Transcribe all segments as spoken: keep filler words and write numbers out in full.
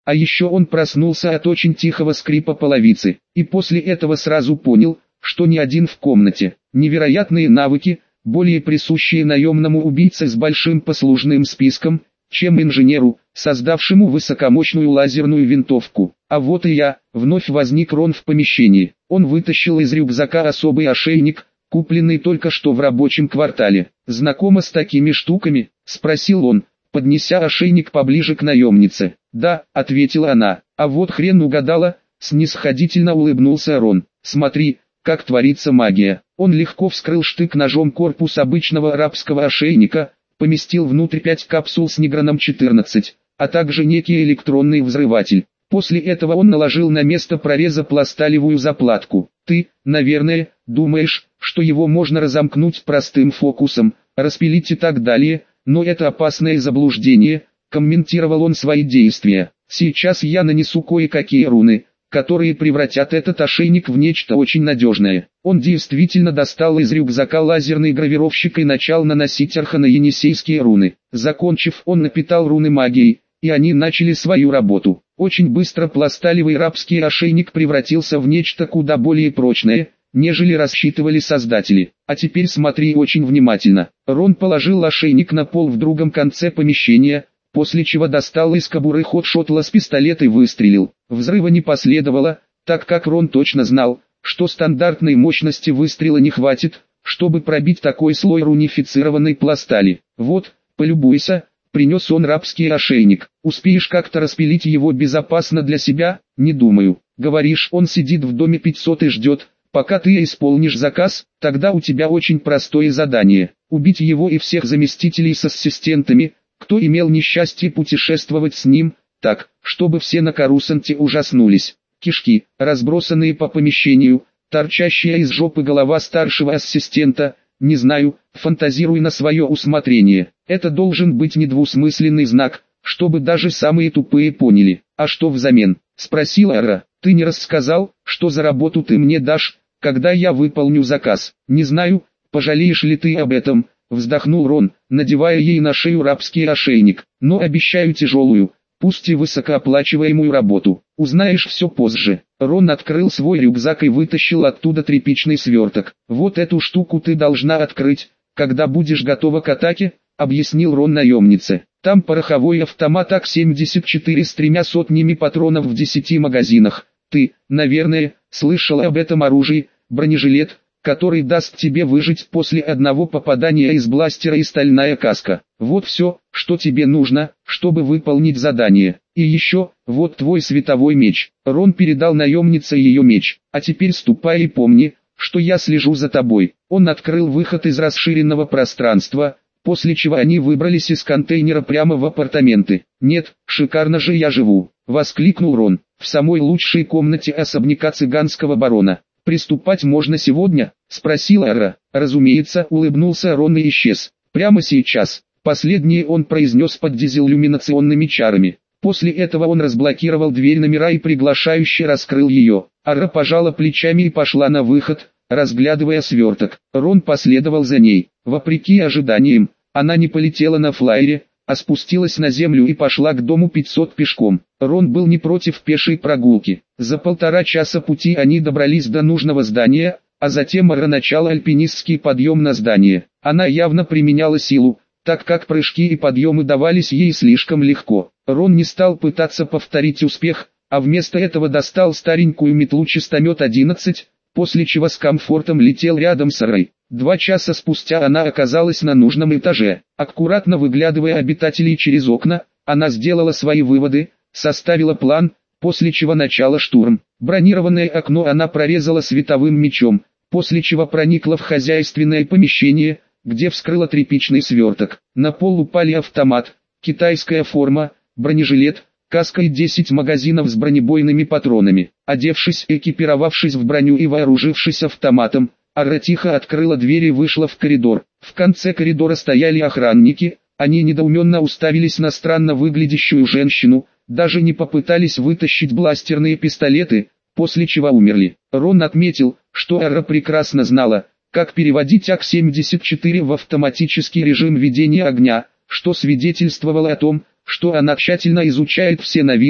А еще он проснулся от очень тихого скрипа половицы, и после этого сразу понял, что не один в комнате. Невероятные навыки, более присущие наемному убийце с большим послужным списком, чем инженеру, создавшему высокомощную лазерную винтовку. А вот и я, вновь возник Рон в помещении. Он вытащил из рюкзака особый ошейник, купленный только что в рабочем квартале. «Знакома с такими штуками?» – спросил он, поднеся ошейник поближе к наемнице. «Да», – ответила она. «А вот хрен угадала», – снисходительно улыбнулся Рон. «Смотри, как творится магия». Он легко вскрыл штык-ножом корпус обычного арабского ошейника, поместил внутрь пять капсул с неграном четырнадцать, а также некий электронный взрыватель. После этого он наложил на место прореза пласталевую заплатку. «Ты, наверное, думаешь, что его можно разомкнуть простым фокусом, распилить и так далее, но это опасное заблуждение», — комментировал он свои действия. «Сейчас я нанесу кое-какие руны, которые превратят этот ошейник в нечто очень надежное». Он действительно достал из рюкзака лазерный гравировщик и начал наносить архано-енисейские руны. Закончив, он напитал руны магией, и они начали свою работу. Очень быстро пласталевый рабский ошейник превратился в нечто куда более прочное, нежели рассчитывали создатели. «А теперь смотри очень внимательно». Рон положил ошейник на пол в другом конце помещения, после чего достал из кобуры хот-шотлас пистолет и выстрелил. Взрыва не последовало, так как Рон точно знал, что стандартной мощности выстрела не хватит, чтобы пробить такой слой рунифицированной пластали. «Вот, полюбуйся», — принес он рабский ошейник. «Успеешь как-то распилить его безопасно для себя?» «Не думаю. Говоришь, он сидит в доме пятьсот и ждет, пока ты исполнишь заказ? Тогда у тебя очень простое задание — убить его и всех заместителей с ассистентами, кто имел несчастье путешествовать с ним, так, чтобы все на Корусанте ужаснулись. Кишки, разбросанные по помещению, торчащая из жопы голова старшего ассистента, не знаю, фантазируй на свое усмотрение. Это должен быть недвусмысленный знак, чтобы даже самые тупые поняли. А что взамен?» — спросила Ара. «Ты не рассказал, что за работу ты мне дашь, когда я выполню заказ?» «Не знаю, пожалеешь ли ты об этом», — вздохнул Рон, надевая ей на шею рабский ошейник. «Но обещаю тяжелую, пусть и высокооплачиваемую работу. Узнаешь все позже». Рон открыл свой рюкзак и вытащил оттуда тряпичный сверток. «Вот эту штуку ты должна открыть, когда будешь готова к атаке», — объяснил Рон наемнице. «Там пороховой автомат ак семьдесят четыре с тремя сотнями патронов в десяти магазинах. Ты, наверное, слышала об этом оружии, бронежилет, который даст тебе выжить после одного попадания из бластера и стальная каска. Вот все, что тебе нужно, чтобы выполнить задание. И еще, вот твой световой меч». Рон передал наемнице ее меч. «А теперь ступай и помни, что я слежу за тобой». Он открыл выход из расширенного пространства, после чего они выбрались из контейнера прямо в апартаменты. «Нет, шикарно же я живу», — воскликнул Рон, — «в самой лучшей комнате особняка цыганского барона». «Приступать можно сегодня?» — спросила Ара. «Разумеется», — улыбнулся Рон и исчез. «Прямо сейчас». Последнее он произнес под дизелюминационными чарами. После этого он разблокировал дверь номера и приглашающе раскрыл ее. Ара пожала плечами и пошла на выход, разглядывая сверток. Рон последовал за ней. Вопреки ожиданиям, она не полетела на флайере, а спустилась на землю и пошла к дому пятьсот пешком. Рон был не против пешей прогулки. За полтора часа пути они добрались до нужного здания, а затем Ара начала альпинистский подъем на здание. Она явно применяла силу, так как прыжки и подъемы давались ей слишком легко. Рон не стал пытаться повторить успех, а вместо этого достал старенькую метлу-чистомет одиннадцать, после чего с комфортом летел рядом с Арой. Два часа спустя она оказалась на нужном этаже. Аккуратно выглядывая обитателей через окна, она сделала свои выводы, составила план, после чего начала штурм. Бронированное окно она прорезала световым мечом, после чего проникла в хозяйственное помещение, где вскрыла тряпичный сверток. На пол упали автомат, китайская форма, бронежилет, каска и десять магазинов с бронебойными патронами. Одевшись, экипировавшись в броню и вооружившись автоматом, Ара тихо открыла дверь и вышла в коридор. В конце коридора стояли охранники, они недоуменно уставились на странно выглядящую женщину, даже не попытались вытащить бластерные пистолеты, после чего умерли. Рон отметил, что Ара прекрасно знала, как переводить ак семьдесят четыре в автоматический режим ведения огня, что свидетельствовало о том, что она тщательно изучает все новинки,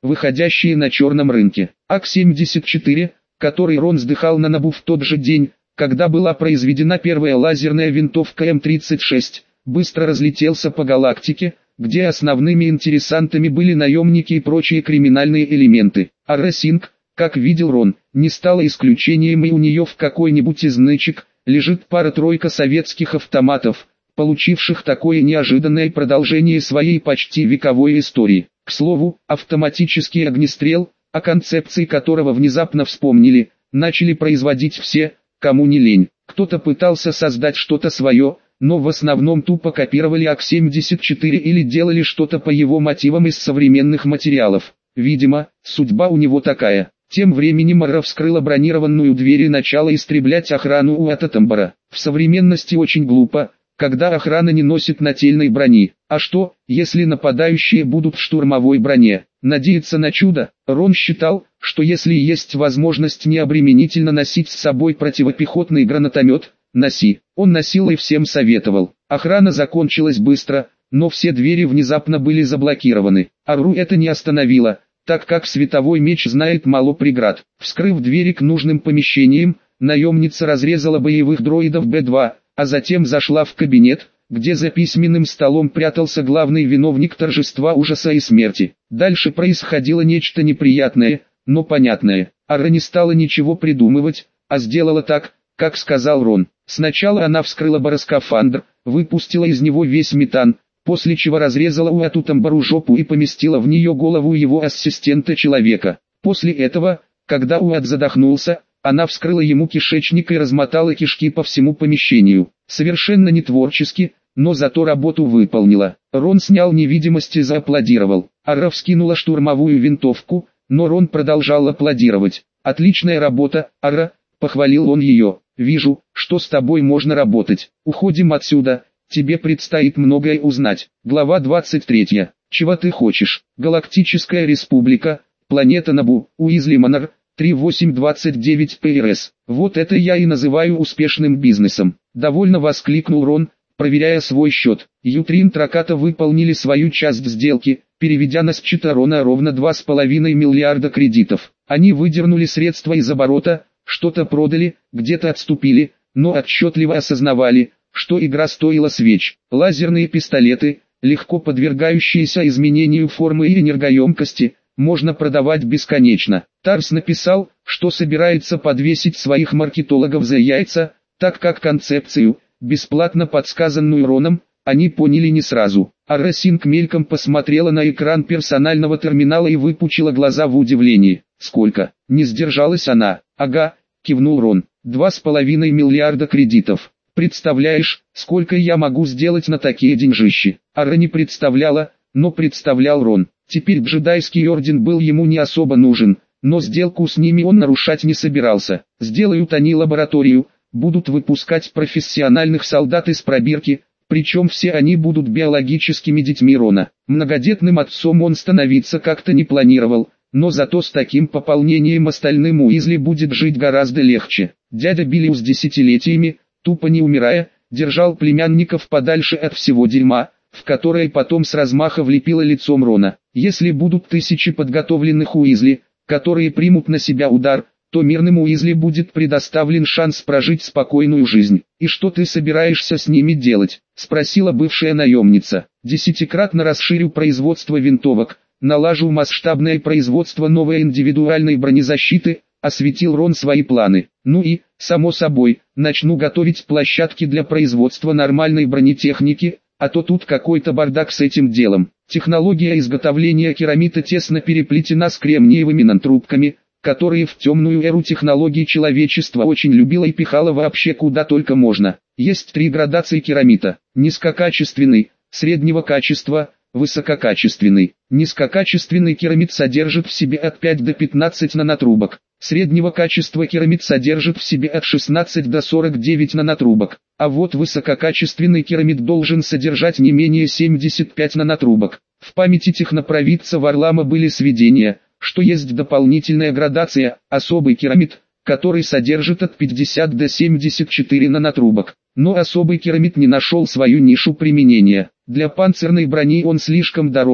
выходящие на черном рынке. ак семьдесят четыре, который Рон сдыхал на Набу в тот же день, когда была произведена первая лазерная винтовка эм тридцать шесть, быстро разлетелся по галактике, где основными интересантами были наемники и прочие криминальные элементы. Ара Синг, как видел Рон, не стала исключением, и у нее в какой-нибудь из нычек лежит пара-тройка советских автоматов, получивших такое неожиданное продолжение своей почти вековой истории. К слову, автоматический огнестрел, о концепции которого внезапно вспомнили, начали производить все, кому не лень. Кто-то пытался создать что-то свое, но в основном тупо копировали ак семьдесят четыре или делали что-то по его мотивам из современных материалов. Видимо, судьба у него такая. Тем временем Ара вскрыла бронированную дверь и начала истреблять охрану у Ататамбара. В современности очень глупо, когда охрана не носит нательной брони. А что, если нападающие будут в штурмовой броне? Надеяться на чудо? Рон считал, что если есть возможность необременительно носить с собой противопехотный гранатомет, носи. Он носил и всем советовал. Охрана закончилась быстро, но все двери внезапно были заблокированы. Ару это не остановило, так как световой меч знает мало преград. Вскрыв двери к нужным помещениям, наемница разрезала боевых дроидов бэ два, а затем зашла в кабинет, где за письменным столом прятался главный виновник торжества ужаса и смерти. Дальше происходило нечто неприятное, но понятное. Ара не стала ничего придумывать, а сделала так, как сказал Рон. Сначала она вскрыла бароскафандр, выпустила из него весь метан, после чего разрезала у Ататамбару жопу и поместила в нее голову его ассистента-человека. После этого, когда Уэт задохнулся, она вскрыла ему кишечник и размотала кишки по всему помещению. Совершенно не творчески, но зато работу выполнила. Рон снял невидимость и зааплодировал. Ара вскинула штурмовую винтовку, но Рон продолжал аплодировать. «Отличная работа, Ара», — похвалил он ее. «Вижу, что с тобой можно работать. Уходим отсюда, тебе предстоит многое узнать». Глава двадцать третья. «Чего ты хочешь?» Галактическая республика, планета Набу, Уизли Манор, три восемь двадцать девять пэ эр эс. «Вот это я и называю успешным бизнесом», — довольно воскликнул Рон, проверяя свой счет. Ютрин Траката выполнили свою часть сделки, переведя на счета Рона ровно два с половиной миллиарда кредитов. Они выдернули средства из оборота, что-то продали, где-то отступили, но отчетливо осознавали, что игра стоила свеч. Лазерные пистолеты, легко подвергающиеся изменению формы и энергоемкости, можно продавать бесконечно. Тарс написал, что собирается подвесить своих маркетологов за яйца, так как концепцию, бесплатно подсказанную Роном, они поняли не сразу. Ара Синг мельком посмотрела на экран персонального терминала и выпучила глаза в удивлении. «Сколько?» — не сдержалась она. «Ага», — кивнул Рон, — «два с половиной миллиарда кредитов. Представляешь, сколько я могу сделать на такие деньжищи?» Ара не представляла, но представлял Рон. Теперь джедайский орден был ему не особо нужен, но сделку с ними он нарушать не собирался. Сделают они лабораторию, будут выпускать профессиональных солдат из пробирки, причем все они будут биологическими детьми Рона. Многодетным отцом он становиться как-то не планировал, но зато с таким пополнением остальным Уизли будет жить гораздо легче. Дядя Биллиус десятилетиями, тупо не умирая, держал племянников подальше от всего дерьма, в которое потом с размаха влепило лицом Рона. Если будут тысячи подготовленных Уизли, которые примут на себя удар, то мирным Уизли будет предоставлен шанс прожить спокойную жизнь. «И что ты собираешься с ними делать?» — спросила бывшая наемница. «Десятикратно расширю производство винтовок, налажу масштабное производство новой индивидуальной бронезащиты», — осветил Рон свои планы. «Ну и, само собой, начну готовить площадки для производства нормальной бронетехники, а то тут какой-то бардак с этим делом. Технология изготовления керамита тесно переплетена с кремниевыми нанотрубками, которые в темную эру технологий человечество очень любило и пихало вообще куда только можно. Есть три градации керамита: низкокачественный, среднего качества, высококачественный. Низкокачественный керамит содержит в себе от пяти до пятнадцати нанотрубок. Среднего качества керамит содержит в себе от шестнадцати до сорока девяти нанотрубок. А вот высококачественный керамит должен содержать не менее семидесяти пяти нанотрубок. В памяти технопровидца Варлама были сведения, что есть дополнительная градация, особый керамит, который содержит от пятидесяти до семидесяти четырёх нанотрубок. Но особый керамит не нашел свою нишу применения. Для панцирной брони он слишком дорогой,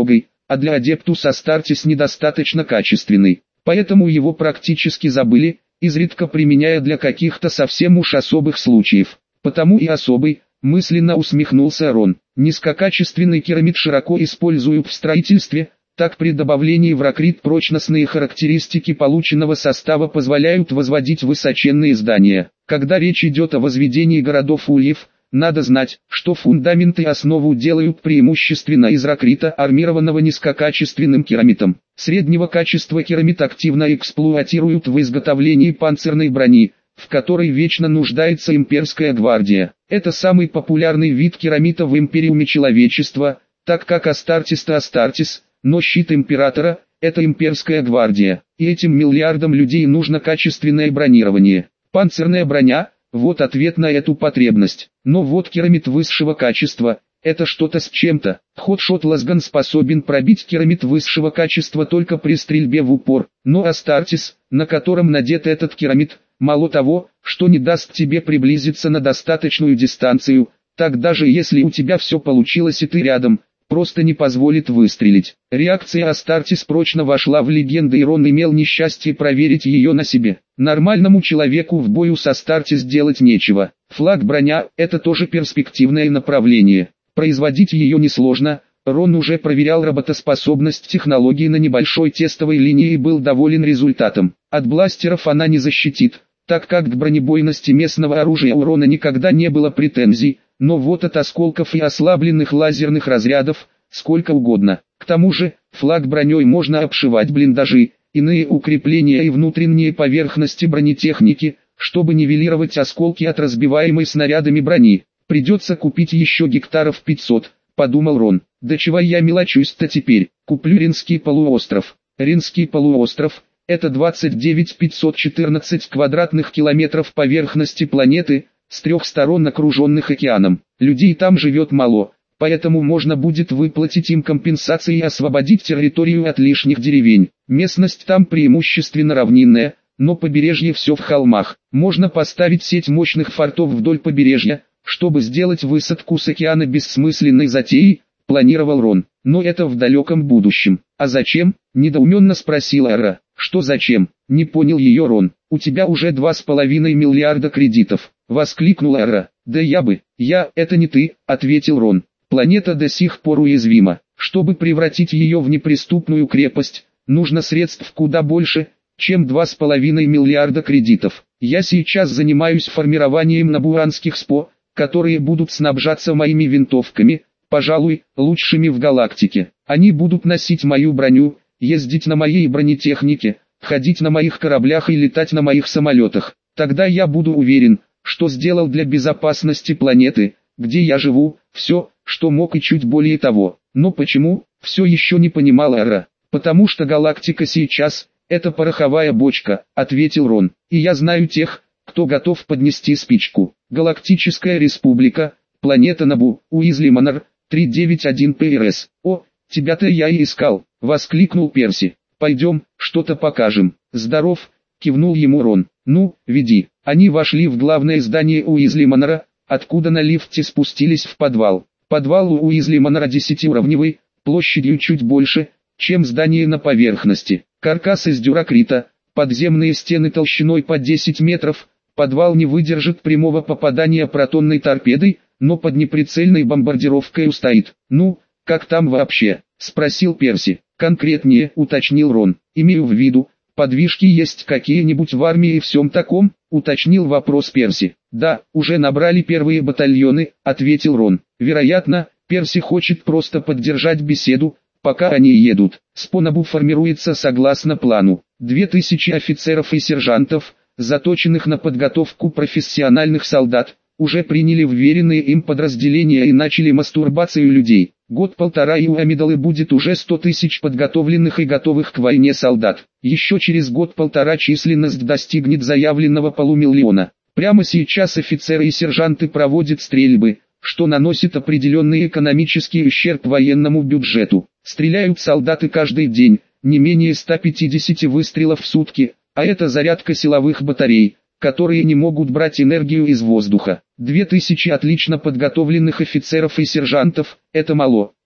а для Adeptus Astartes недостаточно качественный, поэтому его практически забыли, изредка применяя для каких-то совсем уж особых случаев. Потому и особый, мысленно усмехнулся Рон. Низкокачественный керамид широко используют в строительстве, так при добавлении в ракрит прочностные характеристики полученного состава позволяют возводить высоченные здания. Когда речь идет о возведении городов-ульев, надо знать, что фундаменты и основу делают преимущественно из ракрита, армированного низкокачественным керамитом. Среднего качества керамит активно эксплуатируют в изготовлении панцирной брони, в которой вечно нуждается имперская гвардия. Это самый популярный вид керамита в империуме человечества, так как Астартес-то Астартес, но щит императора – это имперская гвардия, и этим миллиардам людей нужно качественное бронирование. Панцирная броня – вот ответ на эту потребность. Но вот керамит высшего качества – это что-то с чем-то. Ходшот Лазган способен пробить керамит высшего качества только при стрельбе в упор, но Астартес, на котором надет этот керамит, мало того, что не даст тебе приблизиться на достаточную дистанцию, так даже если у тебя все получилось и ты рядом, просто не позволит выстрелить. Реакция Астартес прочно вошла в легенды, и Рон имел несчастье проверить ее на себе. Нормальному человеку в бою с Астартес делать нечего. Флаг-броня – это тоже перспективное направление. Производить ее несложно. Рон уже проверял работоспособность технологии на небольшой тестовой линии и был доволен результатом. От бластеров она не защитит, так как к бронебойности местного оружия у Рона никогда не было претензий, но вот от осколков и ослабленных лазерных разрядов сколько угодно. К тому же, флаг броней можно обшивать блиндажи, иные укрепления и внутренние поверхности бронетехники, чтобы нивелировать осколки от разбиваемой снарядами брони. Придется купить еще гектаров пятьсот, подумал Рон. Да чего я мелочусь-то теперь, куплю Ринский полуостров. Ринский полуостров – это двадцать девять тысяч пятьсот четырнадцать квадратных километров поверхности планеты, с трех сторон окруженных океаном. Людей там живет мало, поэтому можно будет выплатить им компенсации и освободить территорию от лишних деревень. Местность там преимущественно равнинная, но побережье все в холмах. Можно поставить сеть мощных фортов вдоль побережья, чтобы сделать высадку с океана бессмысленной затеей, планировал Рон. Но это в далеком будущем. А зачем? Недоуменно спросила Эра. Что зачем? Не понял ее Рон. У тебя уже два с половиной миллиарда кредитов. Воскликнула Эра. Да я бы, я, это не ты, ответил Рон. Планета до сих пор уязвима. Чтобы превратить ее в неприступную крепость, нужно средств куда больше, чем два с половиной миллиарда кредитов. Я сейчас занимаюсь формированием набуанских СПО, которые будут снабжаться моими винтовками, пожалуй, лучшими в галактике. Они будут носить мою броню, ездить на моей бронетехнике, ходить на моих кораблях и летать на моих самолетах. Тогда я буду уверен, что сделал для безопасности планеты, где я живу, все, что мог и чуть более того. Но почему, все еще не понимала Эра. Потому что галактика сейчас – это пороховая бочка, ответил Рон. И я знаю тех, кто готов поднести спичку. Галактическая республика, планета Набу, Уизли Манор, триста девяносто один ПРС. О, тебя-то я и искал, воскликнул Перси. Пойдем, что-то покажем. Здоров, кивнул ему Рон. Ну, веди. Они вошли в главное здание Уизли Манора, откуда на лифте спустились в подвал. Подвал у Уизли Манора десятиуровневый, площадью чуть больше, чем здание на поверхности. Каркас из дюракрита, подземные стены толщиной по десять метров. Подвал не выдержит прямого попадания протонной торпедой, но под неприцельной бомбардировкой устоит. Ну, как там вообще? Спросил Перси. Конкретнее, уточнил Рон. Имею в виду, подвижки есть какие-нибудь в армии и всем таком? Уточнил вопрос Перси. Да, уже набрали первые батальоны, ответил Рон. Вероятно, Перси хочет просто поддержать беседу, пока они едут. СПО-Набу формируется согласно плану. Две тысячи офицеров и сержантов, заточенных на подготовку профессиональных солдат, уже приняли вверенные им подразделения и начали мастурбацию людей. Год-полтора и у Амидалы будет уже сто тысяч подготовленных и готовых к войне солдат. Еще через год-полтора численность достигнет заявленного полумиллиона. Прямо сейчас офицеры и сержанты проводят стрельбы, что наносит определенный экономический ущерб военному бюджету. Стреляют солдаты каждый день, не менее ста пятидесяти выстрелов в сутки, а это зарядка силовых батарей, которые не могут брать энергию из воздуха. Две тысячи отлично подготовленных офицеров и сержантов – это мало.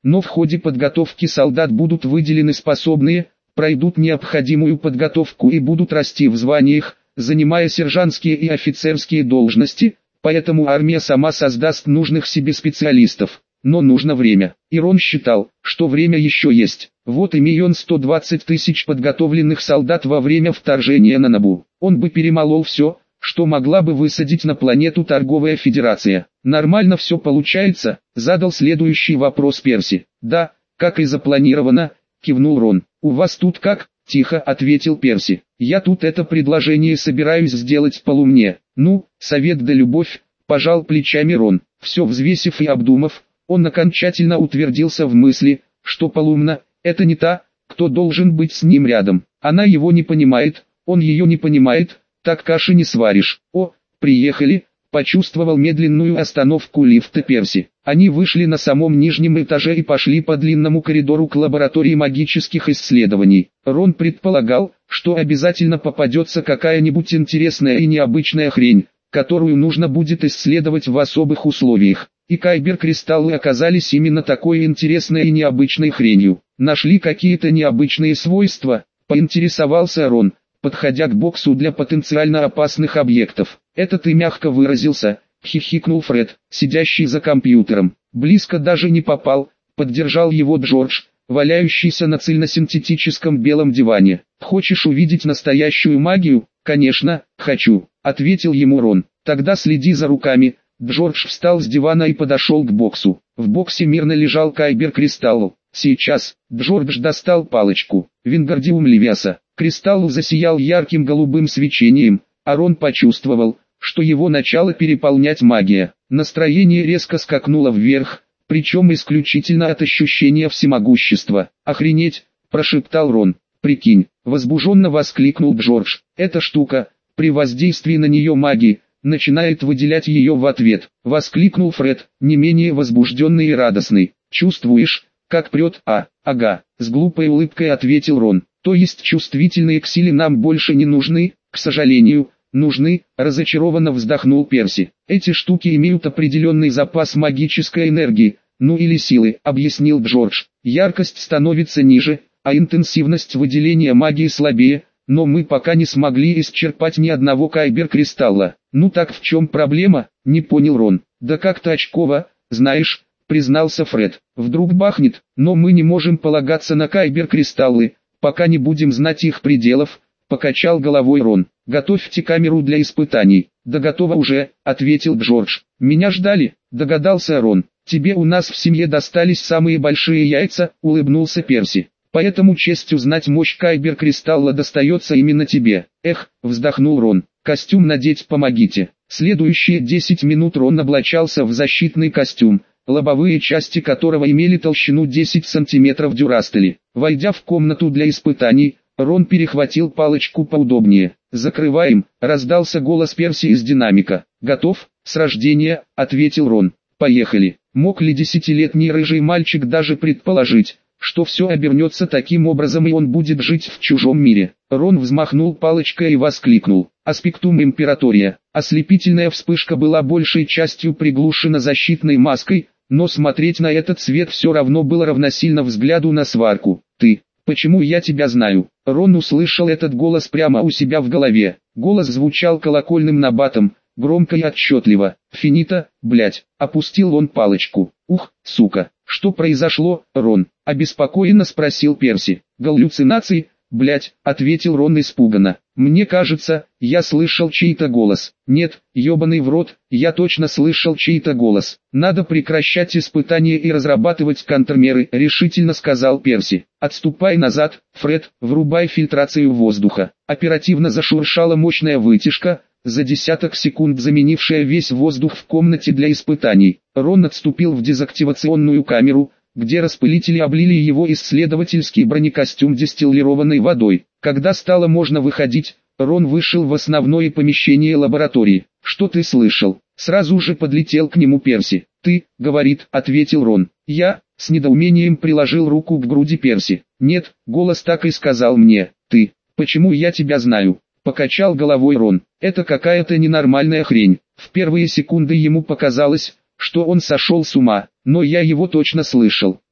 но в ходе подготовки солдат будут выделены способные, пройдут необходимую подготовку и будут расти в званиях, занимая сержантские и офицерские должности, поэтому армия сама создаст нужных себе специалистов. Но нужно время. И Рон считал, что время еще есть. Вот и миллион сто двадцать тысяч подготовленных солдат во время вторжения на Набу. Он бы перемолол все, что могла бы высадить на планету торговая федерация. Нормально все получается? Задал следующий вопрос Перси. Да, как и запланировано, кивнул Рон. У вас тут как? Тихо ответил Перси. Я тут это предложение собираюсь сделать полумне. Ну, совет да любовь, пожал плечами Рон. Все взвесив и обдумав, он окончательно утвердился в мысли, что полумна – это не та, кто должен быть с ним рядом. Она его не понимает, он ее не понимает, так каши не сваришь. О, приехали, почувствовал медленную остановку лифта Перси. Они вышли на самом нижнем этаже и пошли по длинному коридору к лаборатории магических исследований. Рон предполагал, что обязательно попадется какая-нибудь интересная и необычная хрень, которую нужно будет исследовать в особых условиях. И кайбер-кристаллы оказались именно такой интересной и необычной хренью. Нашли какие-то необычные свойства, поинтересовался Рон, подходя к боксу для потенциально опасных объектов. Это ты мягко выразился, хихикнул Фред, сидящий за компьютером. Близко даже не попал, поддержал его Джордж, валяющийся на цельносинтетическом белом диване. Хочешь увидеть настоящую магию? Конечно, хочу, ответил ему Рон. Тогда следи за руками. Джордж встал с дивана и подошел к боксу. В боксе мирно лежал кайбер-кристалл. Сейчас, Джордж достал палочку. Вингардиум левиаса. Кристалл засиял ярким голубым свечением, а Рон почувствовал, что его начало переполнять магия. Настроение резко скакнуло вверх, причем исключительно от ощущения всемогущества. «Охренеть!» – прошептал Рон. «Прикинь!» – возбужденно воскликнул Джордж. «Эта штука, при воздействии на нее магии, начинает выделять ее в ответ», — воскликнул Фред, не менее возбужденный и радостный. «Чувствуешь, как прет?» «А, ага», — с глупой улыбкой ответил Рон. «То есть чувствительные к силе нам больше не нужны?» «К сожалению, нужны», — разочарованно вздохнул Перси. «Эти штуки имеют определенный запас магической энергии, ну или силы», — объяснил Джордж. «Яркость становится ниже, а интенсивность выделения магии слабее, но мы пока не смогли исчерпать ни одного кайбер-кристалла». «Ну так в чем проблема?» — не понял Рон. «Да как-то очково, знаешь», — признался Фред. «Вдруг бахнет, но мы не можем полагаться на кайбер-кристаллы, пока не будем знать их пределов», — покачал головой Рон. «Готовьте камеру для испытаний». «Да готово уже», — ответил Джордж. «Меня ждали», — догадался Рон. «Тебе у нас в семье достались самые большие яйца», — улыбнулся Перси. «Поэтому честь узнать мощь кайбер-кристалла достается именно тебе». «Эх», — вздохнул Рон. «Костюм надеть помогите». Следующие десять минут Рон облачался в защитный костюм, лобовые части которого имели толщину десять сантиметров дюрастели. Войдя в комнату для испытаний, Рон перехватил палочку поудобнее. «Закрываем», — раздался голос Перси из динамика. «Готов?» «С рождения», — ответил Рон. «Поехали». Мог ли десятилетний рыжий мальчик даже предположить, что все обернется таким образом и он будет жить в чужом мире? Рон взмахнул палочкой и воскликнул: «Аспектум императория». Ослепительная вспышка была большей частью приглушена защитной маской, но смотреть на этот свет все равно было равносильно взгляду на сварку. «Ты, почему я тебя знаю?» Рон услышал этот голос прямо у себя в голове. Голос звучал колокольным набатом, громко и отчетливо. «Финита, блять!» Опустил он палочку. «Ух, сука, что произошло, Рон?» Обеспокоенно спросил Перси. «Галлюцинации, блять», ответил Рон испуганно. «Мне кажется, я слышал чей-то голос». «Нет, ебаный в рот, я точно слышал чей-то голос. Надо прекращать испытания и разрабатывать контрмеры», решительно сказал Перси. «Отступай назад, Фред, врубай фильтрацию воздуха». Оперативно зашуршала мощная вытяжка, за десяток секунд заменившая весь воздух в комнате для испытаний. Рон отступил в дезактивационную камеру, где распылители облили его исследовательский бронекостюм дистиллированной водой. Когда стало можно выходить, Рон вышел в основное помещение лаборатории. «Что ты слышал?» Сразу же подлетел к нему Перси. «Ты, — говорит, — ответил Рон. Я, с недоумением приложил руку к груди Перси. «Нет, голос так и сказал мне. Ты, почему я тебя знаю?» Покачал головой Рон. «Это какая-то ненормальная хрень». В первые секунды ему показалось, что он сошел с ума, но я его точно слышал.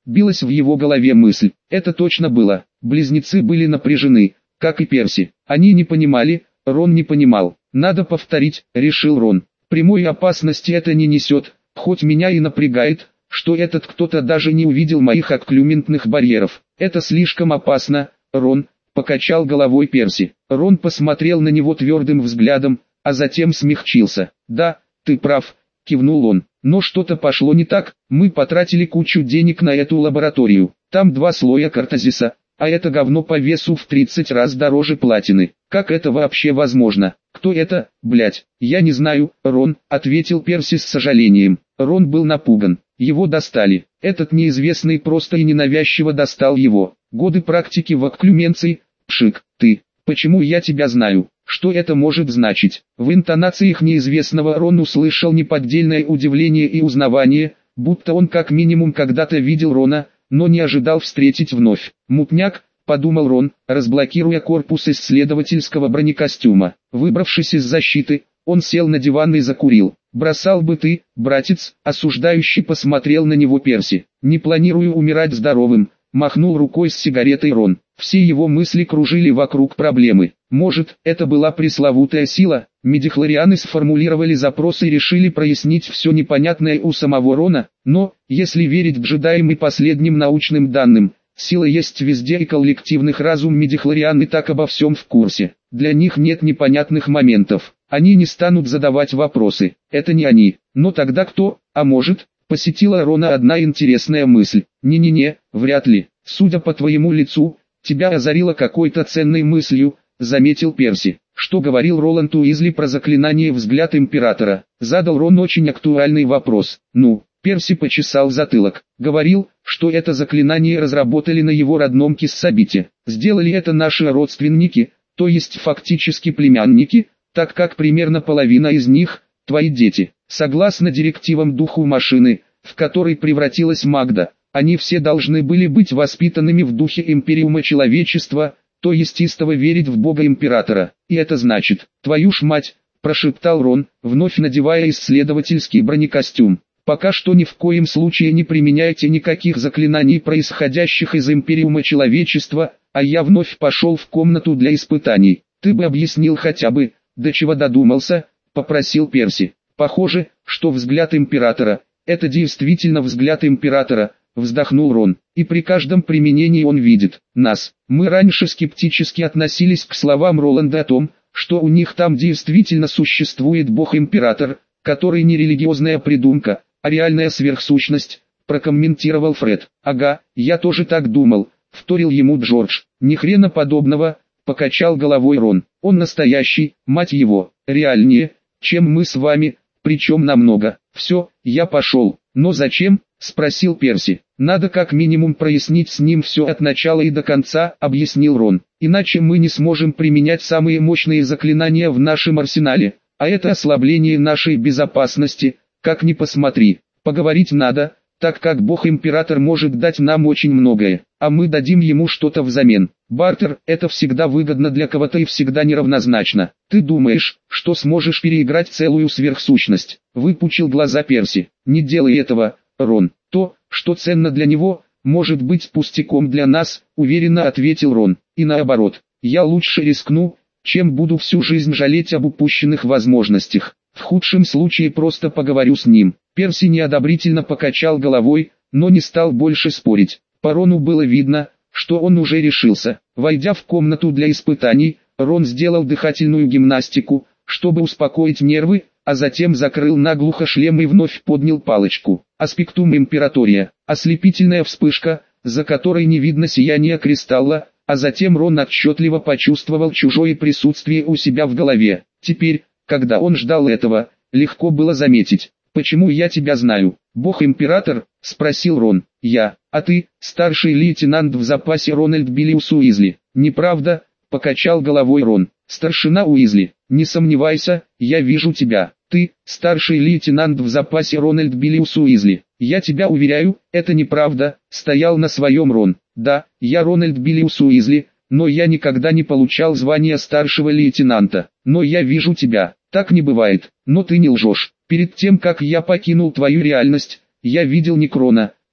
билась в его голове мысль. Это точно было. Близнецы были напряжены, как и Перси. Они не понимали, Рон не понимал. «Надо повторить», — решил Рон. «Прямой опасности это не несет, хоть меня и напрягает, что этот кто-то даже не увидел моих окклюментных барьеров. Это слишком опасно, Рон», — покачал головой Перси. Рон посмотрел на него твердым взглядом, а затем смягчился. «Да, ты прав», — кивнул он. «Но что-то пошло не так, мы потратили кучу денег на эту лабораторию. Там два слоя картезиса, а это говно по весу в тридцать раз дороже платины. Как это вообще возможно? Кто это, блять?» «Я не знаю, Рон», — ответил Перси с сожалением. Рон был напуган. Его достали. Этот неизвестный просто и ненавязчиво достал его. Годы практики в окклюменции. Пшик, ты. Почему я тебя знаю? Что это может значить? В интонациях неизвестного Рон услышал неподдельное удивление и узнавание, будто он как минимум когда-то видел Рона, но не ожидал встретить вновь. «Мутняк», — подумал Рон, разблокируя корпус исследовательского бронекостюма. Выбравшись из защиты, он сел на диван и закурил. «Бросал бы ты, братец», — осуждающий посмотрел на него Перси. «Не планирую умирать здоровым», — махнул рукой с сигаретой Рон. Все его мысли кружили вокруг проблемы. Может, это была пресловутая сила? Медихлорианы сформулировали запрос и решили прояснить все непонятное у самого Рона, но, если верить джедаям и последним научным данным, сила есть везде и коллективных разум медихлориан и так обо всем в курсе. Для них нет непонятных моментов. Они не станут задавать вопросы. Это не они. Но тогда кто? А может, посетила Рона одна интересная мысль. Не-не-не, вряд ли. Судя по твоему лицу, тебя озарило какой-то ценной мыслью, заметил Перси. Что говорил Роланд Уизли про заклинание «Взгляд Императора»? Задал Рон очень актуальный вопрос. Ну, Перси почесал затылок. Говорил, что это заклинание разработали на его родном Киссабите. Сделали это наши родственники, то есть фактически племянники, так как примерно половина из них – твои дети. Согласно директивам духу машины, в которой превратилась Магда, они все должны были быть воспитанными в духе Империума человечества, то есть истово верить в Бога Императора. И это значит, твою ж мать, прошептал Рон, вновь надевая исследовательский бронекостюм. Пока что ни в коем случае не применяйте никаких заклинаний, происходящих из Империума человечества, а я вновь пошел в комнату для испытаний. Ты бы объяснил хотя бы, до чего додумался, попросил Перси. Похоже, что взгляд Императора, это действительно взгляд Императора, вздохнул Рон. И при каждом применении он видит нас. Мы раньше скептически относились к словам Роланда о том, что у них там действительно существует Бог-Император, который не религиозная придумка, а реальная сверхсущность, прокомментировал Фред. Ага, я тоже так думал, вторил ему Джордж. Ни хрена подобного, покачал головой Рон. Он настоящий, мать его, реальнее, чем мы с вами, причем намного. Все, я пошел. Но зачем? Спросил Перси. Надо как минимум прояснить с ним все от начала и до конца, объяснил Рон. Иначе мы не сможем применять самые мощные заклинания в нашем арсенале, а это ослабление нашей безопасности, как ни посмотри. Поговорить надо, так как Бог-Император может дать нам очень многое, а мы дадим ему что-то взамен. Бартер – это всегда выгодно для кого-то и всегда неравнозначно. Ты думаешь, что сможешь переиграть целую сверхсущность? Выпучил глаза Перси. Не делай этого, Рон. То, что ценно для него, может быть пустяком для нас, уверенно ответил Рон. И наоборот, я лучше рискну, чем буду всю жизнь жалеть об упущенных возможностях. В худшем случае просто поговорю с ним. Перси неодобрительно покачал головой, но не стал больше спорить. По Рону было видно, что он уже решился. Войдя в комнату для испытаний, Рон сделал дыхательную гимнастику, чтобы успокоить нервы, а затем закрыл наглухо шлем и вновь поднял палочку. Аспектум Императория. Ослепительная вспышка, за которой не видно сияния кристалла, а затем Рон отчетливо почувствовал чужое присутствие у себя в голове. Теперь, когда он ждал этого, легко было заметить. «Почему я тебя знаю?» «Бог-Император?» – спросил Рон. «Я. А ты, старший лейтенант в запасе Рональд Биллиус Уизли?» «Неправда», – покачал головой Рон. «Старшина Уизли, не сомневайся, я вижу тебя. Ты, старший лейтенант в запасе Рональд Биллиус Уизли. Я тебя уверяю, это неправда», – стоял на своем Рон. «Да, я Рональд Биллиус Уизли, но я никогда не получал звания старшего лейтенанта. Но я вижу тебя. Так не бывает, но ты не лжешь. Перед тем, как я покинул твою реальность, я видел Некрона»,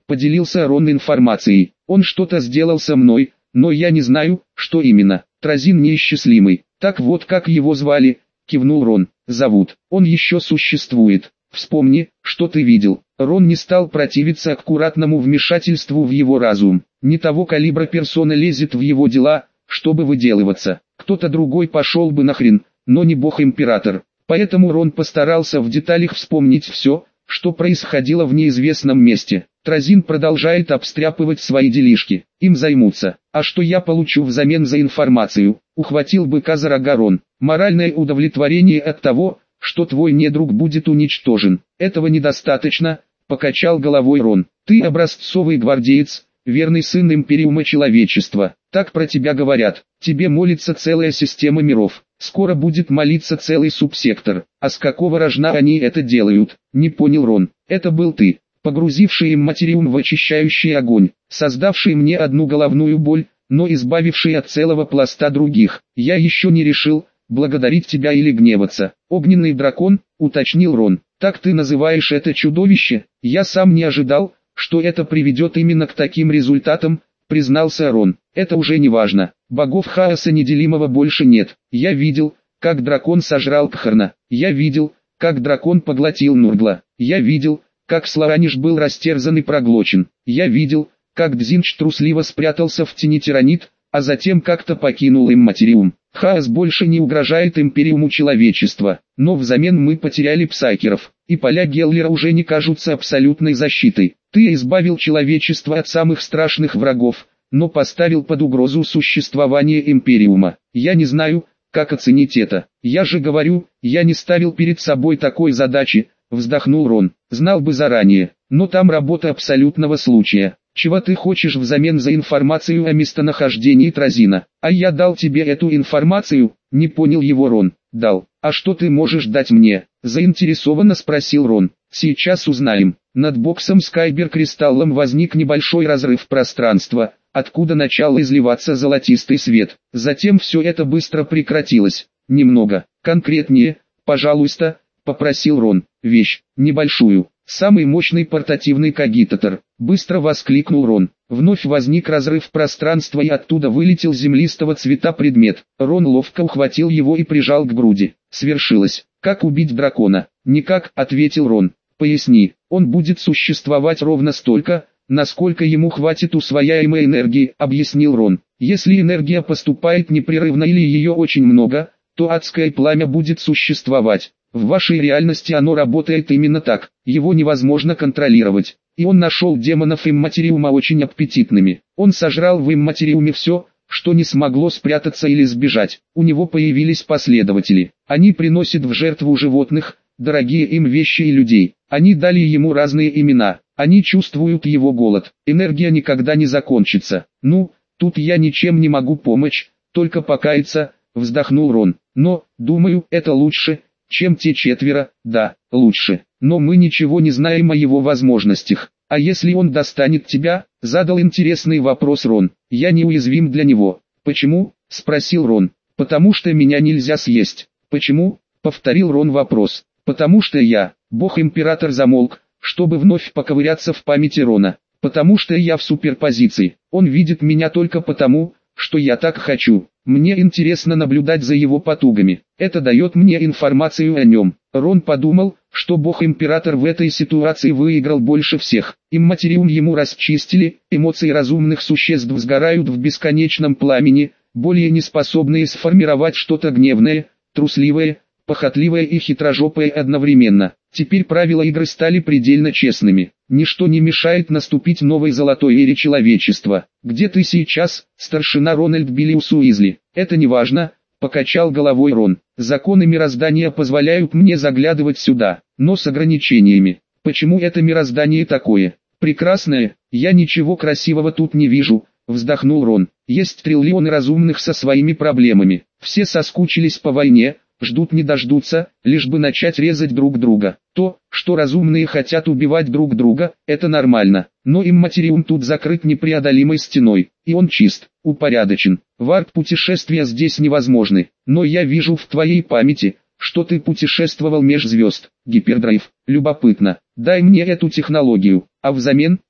Поделился Рон информацией. Он что-то сделал со мной, но я не знаю, что именно. Тразин неисчислимый. Так вот как его звали, кивнул Рон. Зовут. Он еще существует. Вспомни, что ты видел. Рон не стал противиться аккуратному вмешательству в его разум. Не того калибра персона лезет в его дела, чтобы выделываться. Кто-то другой пошел бы нахрен, но не бог-император. Поэтому Рон постарался в деталях вспомнить все, что происходило в неизвестном месте. Тразин продолжает обстряпывать свои делишки. Им займутся. А что я получу взамен за информацию? Ухватил быка за рога Рон. Моральное удовлетворение от того, что твой недруг будет уничтожен. Этого недостаточно, покачал головой Рон. Ты образцовый гвардеец, верный сын Империума человечества. Так про тебя говорят. Тебе молится целая система миров. Скоро будет молиться целый субсектор. А с какого рожна они это делают? Не понял Рон. Это был ты, погрузивший имматериум в очищающий огонь, создавший мне одну головную боль, но избавивший от целого пласта других. Я еще не решил, благодарить тебя или гневаться. Огненный дракон, уточнил Рон. Так ты называешь это чудовище? Я сам не ожидал, что это приведет именно к таким результатам, признался Рон. Это уже не важно. Богов хаоса неделимого больше нет. Я видел, как дракон сожрал Кхарна. Я видел, как дракон поглотил Нургла. Я видел, как Слораниш был растерзан и проглочен. Я видел, как Дзинч трусливо спрятался в тени тиранит, а затем как-то покинул имматериум. Хаос больше не угрожает империуму человечества, но взамен мы потеряли псайкеров, и поля Геллера уже не кажутся абсолютной защитой. Ты избавил человечество от самых страшных врагов, но поставил под угрозу существование империума. Я не знаю, как оценить это. Я же говорю, я не ставил перед собой такой задачи, вздохнул Рон. Знал бы заранее, но там работа абсолютного случая. Чего ты хочешь взамен за информацию о местонахождении Тразина? А я дал тебе эту информацию, не понял его Рон. Дал. А что ты можешь дать мне? Заинтересованно спросил Рон. Сейчас узнаем. Над боксом с Кайбер-кристаллом возник небольшой разрыв пространства, откуда начал изливаться золотистый свет. Затем все это быстро прекратилось. Немного. Конкретнее, пожалуйста, попросил Рон. Вещь, небольшую. Самый мощный портативный кагитатор. Быстро воскликнул Рон. Вновь возник разрыв пространства и оттуда вылетел землистого цвета предмет. Рон ловко ухватил его и прижал к груди. Свершилось. Как убить дракона? Никак, ответил Рон. Поясни. Он будет существовать ровно столько, насколько ему хватит усвояемой энергии, объяснил Рон. Если энергия поступает непрерывно или ее очень много, то адское пламя будет существовать. В вашей реальности оно работает именно так, его невозможно контролировать. И он нашел демонов имматериума очень аппетитными. Он сожрал в имматериуме все, что не смогло спрятаться или сбежать. У него появились последователи. Они приносят в жертву животных, дорогие им вещи и людей. Они дали ему разные имена. Они чувствуют его голод. Энергия никогда не закончится. Ну, тут я ничем не могу помочь, только покаяться, вздохнул Рон. Но, думаю, это лучше, чем те четверо. Да, лучше. Но мы ничего не знаем о его возможностях. А если он достанет тебя? Задал интересный вопрос Рон. Я неуязвим для него. Почему? Спросил Рон. Потому что меня нельзя съесть. Почему? Повторил Рон вопрос. Потому что я, бог-император, замолк, чтобы вновь поковыряться в памяти Рона. Потому что я в суперпозиции. Он видит меня только потому, что я так хочу. Мне интересно наблюдать за его потугами. Это дает мне информацию о нем. Рон подумал, что бог-император в этой ситуации выиграл больше всех. Имматериум ему расчистили, эмоции разумных существ сгорают в бесконечном пламени, более не способные сформировать что-то гневное, трусливое, похотливое и хитрожопое одновременно. Теперь правила игры стали предельно честными. Ничто не мешает наступить новой золотой эре человечества. Где ты сейчас, старшина Рональд Биллиус Уизли? Это не важно, покачал головой Рон. Законы мироздания позволяют мне заглядывать сюда, но с ограничениями. Почему это мироздание такое? Прекрасное, я ничего красивого тут не вижу, вздохнул Рон. Есть триллионы разумных со своими проблемами. Все соскучились по войне, ждут не дождутся, лишь бы начать резать друг друга. То, что разумные хотят убивать друг друга, это нормально. Но имматериум тут закрыт непреодолимой стеной, и он чист, упорядочен. Варп-путешествия здесь невозможны, но я вижу в твоей памяти, что ты путешествовал меж звезд. Гипердрайв, любопытно. Дай мне эту технологию, а взамен,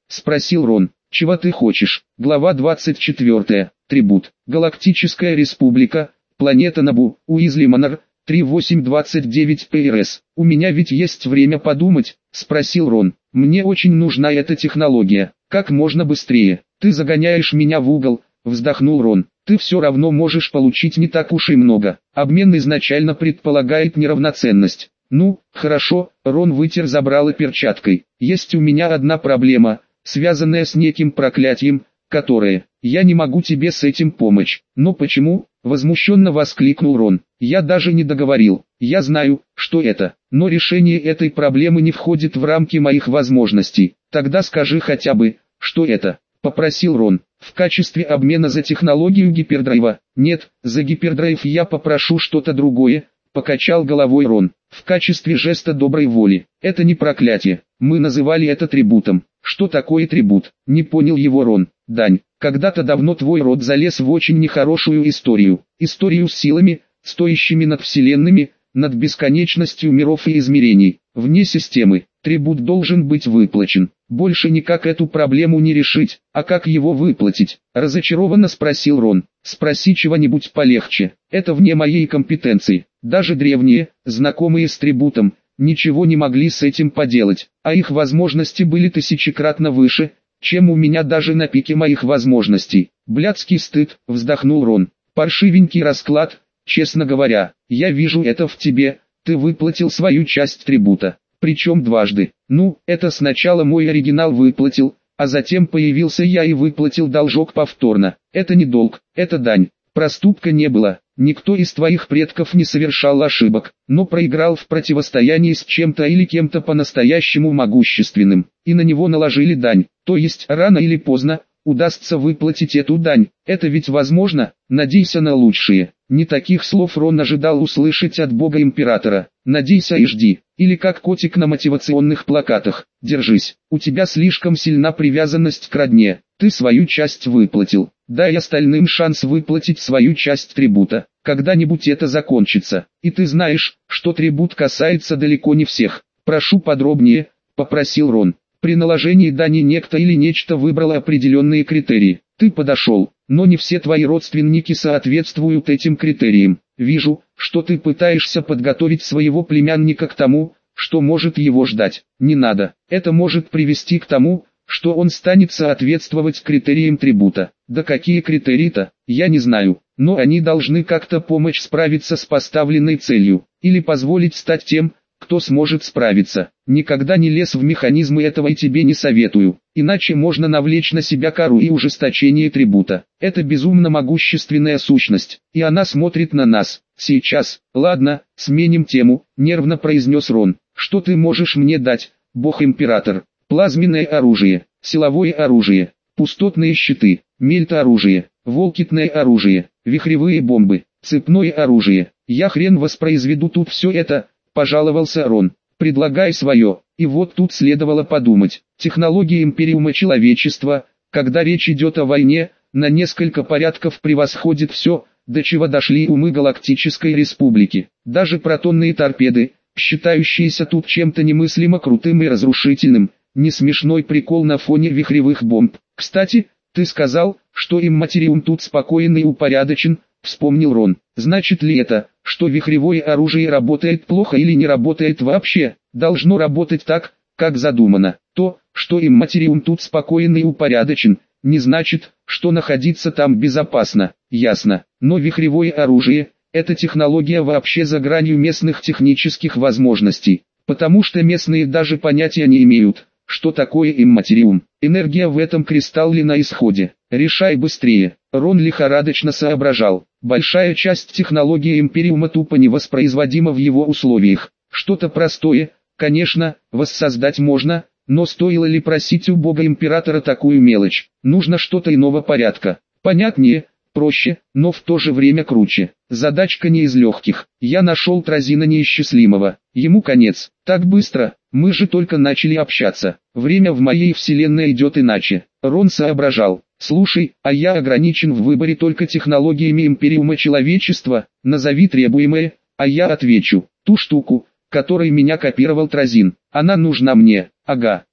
спросил Рон. Чего ты хочешь? Глава двадцать четвёртая. Трибут. Галактическая республика. Планета Набу. Уизли Манор. тридцать восемь двадцать девять пэ эр эс. У меня ведь есть время подумать, спросил Рон. Мне очень нужна эта технология. Как можно быстрее. Ты загоняешь меня в угол, вздохнул Рон. Ты все равно можешь получить не так уж и много. Обмен изначально предполагает неравноценность. Ну, хорошо, Рон вытер забрало перчаткой. Есть у меня одна проблема, связанная с неким проклятием, которое, я не могу тебе с этим помочь. Но почему? Возмущенно воскликнул Рон. Я даже не договорил. Я знаю, что это, но решение этой проблемы не входит в рамки моих возможностей. Тогда скажи хотя бы, что это, попросил Рон. В качестве обмена за технологию гипердрайва. Нет, за гипердрайв я попрошу что-то другое, покачал головой Рон. В качестве жеста доброй воли. Это не проклятие. Мы называли это трибутом. Что такое трибут? Не понял его Рон. Дань. Когда-то давно твой род залез в очень нехорошую историю. Историю с силами, стоящими над вселенными, над бесконечностью миров и измерений. Вне системы. Трибут должен быть выплачен. Больше никак эту проблему не решить. А как его выплатить? Разочарованно спросил Рон. Спроси чего-нибудь полегче. Это вне моей компетенции. Даже древние, знакомые с трибутом, ничего не могли с этим поделать. А их возможности были тысячекратно выше, чем у меня даже на пике моих возможностей. Блядский стыд, вздохнул Рон. Паршивенький расклад, честно говоря. Я вижу это в тебе. Ты выплатил свою часть трибута. Причем дважды. Ну, это сначала мой оригинал выплатил, а затем появился я и выплатил должок повторно. Это не долг, это дань. Проступка не было. Никто из твоих предков не совершал ошибок, но проиграл в противостоянии с чем-то или кем-то по-настоящему могущественным, и на него наложили дань. То есть, рано или поздно, удастся выплатить эту дань. Это ведь возможно? Надейся на лучшее. Не таких слов Рон ожидал услышать от бога императора. Надейся и жди. Или как котик на мотивационных плакатах. Держись. У тебя слишком сильна привязанность к родне. Ты свою часть выплатил. Дай остальным шанс выплатить свою часть трибута. Когда-нибудь это закончится. И ты знаешь, что трибут касается далеко не всех. Прошу подробнее, попросил Рон. При наложении дани некто или нечто выбрало определенные критерии. Ты подошел, но не все твои родственники соответствуют этим критериям. Вижу, что ты пытаешься подготовить своего племянника к тому, что может его ждать. Не надо. Это может привести к тому, что он станет соответствовать критериям трибута. Да какие критерии-то, я не знаю, но они должны как-то помочь справиться с поставленной целью, или позволить стать тем, кто сможет справиться. Никогда не лезь в механизмы этого и тебе не советую, иначе можно навлечь на себя кару и ужесточение трибута. Это безумно могущественная сущность, и она смотрит на нас. Сейчас, ладно, сменим тему, нервно произнес Рон. Что ты можешь мне дать, бог-император? Плазменное оружие, силовое оружие, пустотные щиты, мельта-оружие, волкитное оружие, вихревые бомбы, цепное оружие. Я хрен воспроизведу тут все это, пожаловался Рон. Предлагай свое. И вот тут следовало подумать. Технология империума человечества, когда речь идет о войне, на несколько порядков превосходит все, до чего дошли умы Галактической Республики. Даже протонные торпеды, считающиеся тут чем-то немыслимо крутым и разрушительным, не смешной прикол на фоне вихревых бомб. Кстати, ты сказал, что имматериум тут спокоен и упорядочен, вспомнил Рон. Значит ли это, что вихревое оружие работает плохо или не работает вообще? Должно работать так, как задумано. То, что имматериум тут спокоен и упорядочен, не значит, что находиться там безопасно. Ясно. Но вихревое оружие – это технология вообще за гранью местных технических возможностей, потому что местные даже понятия не имеют, что такое имматериум. Энергия в этом кристалле на исходе. Решай быстрее. Рон лихорадочно соображал. Большая часть технологии империума тупо невоспроизводима в его условиях. Что-то простое, конечно, воссоздать можно, но стоило ли просить у бога императора такую мелочь? Нужно что-то иного порядка. Понятнее, проще, но в то же время круче. Задачка не из легких. Я нашел Тразина неисчислимого. Ему конец. Так быстро, мы же только начали общаться. Время в моей вселенной идет иначе. Рон соображал. Слушай, а я ограничен в выборе только технологиями империума человечества, назови требуемое, а я отвечу. Ту штуку, которой меня копировал Тразин. Она нужна мне. Ага,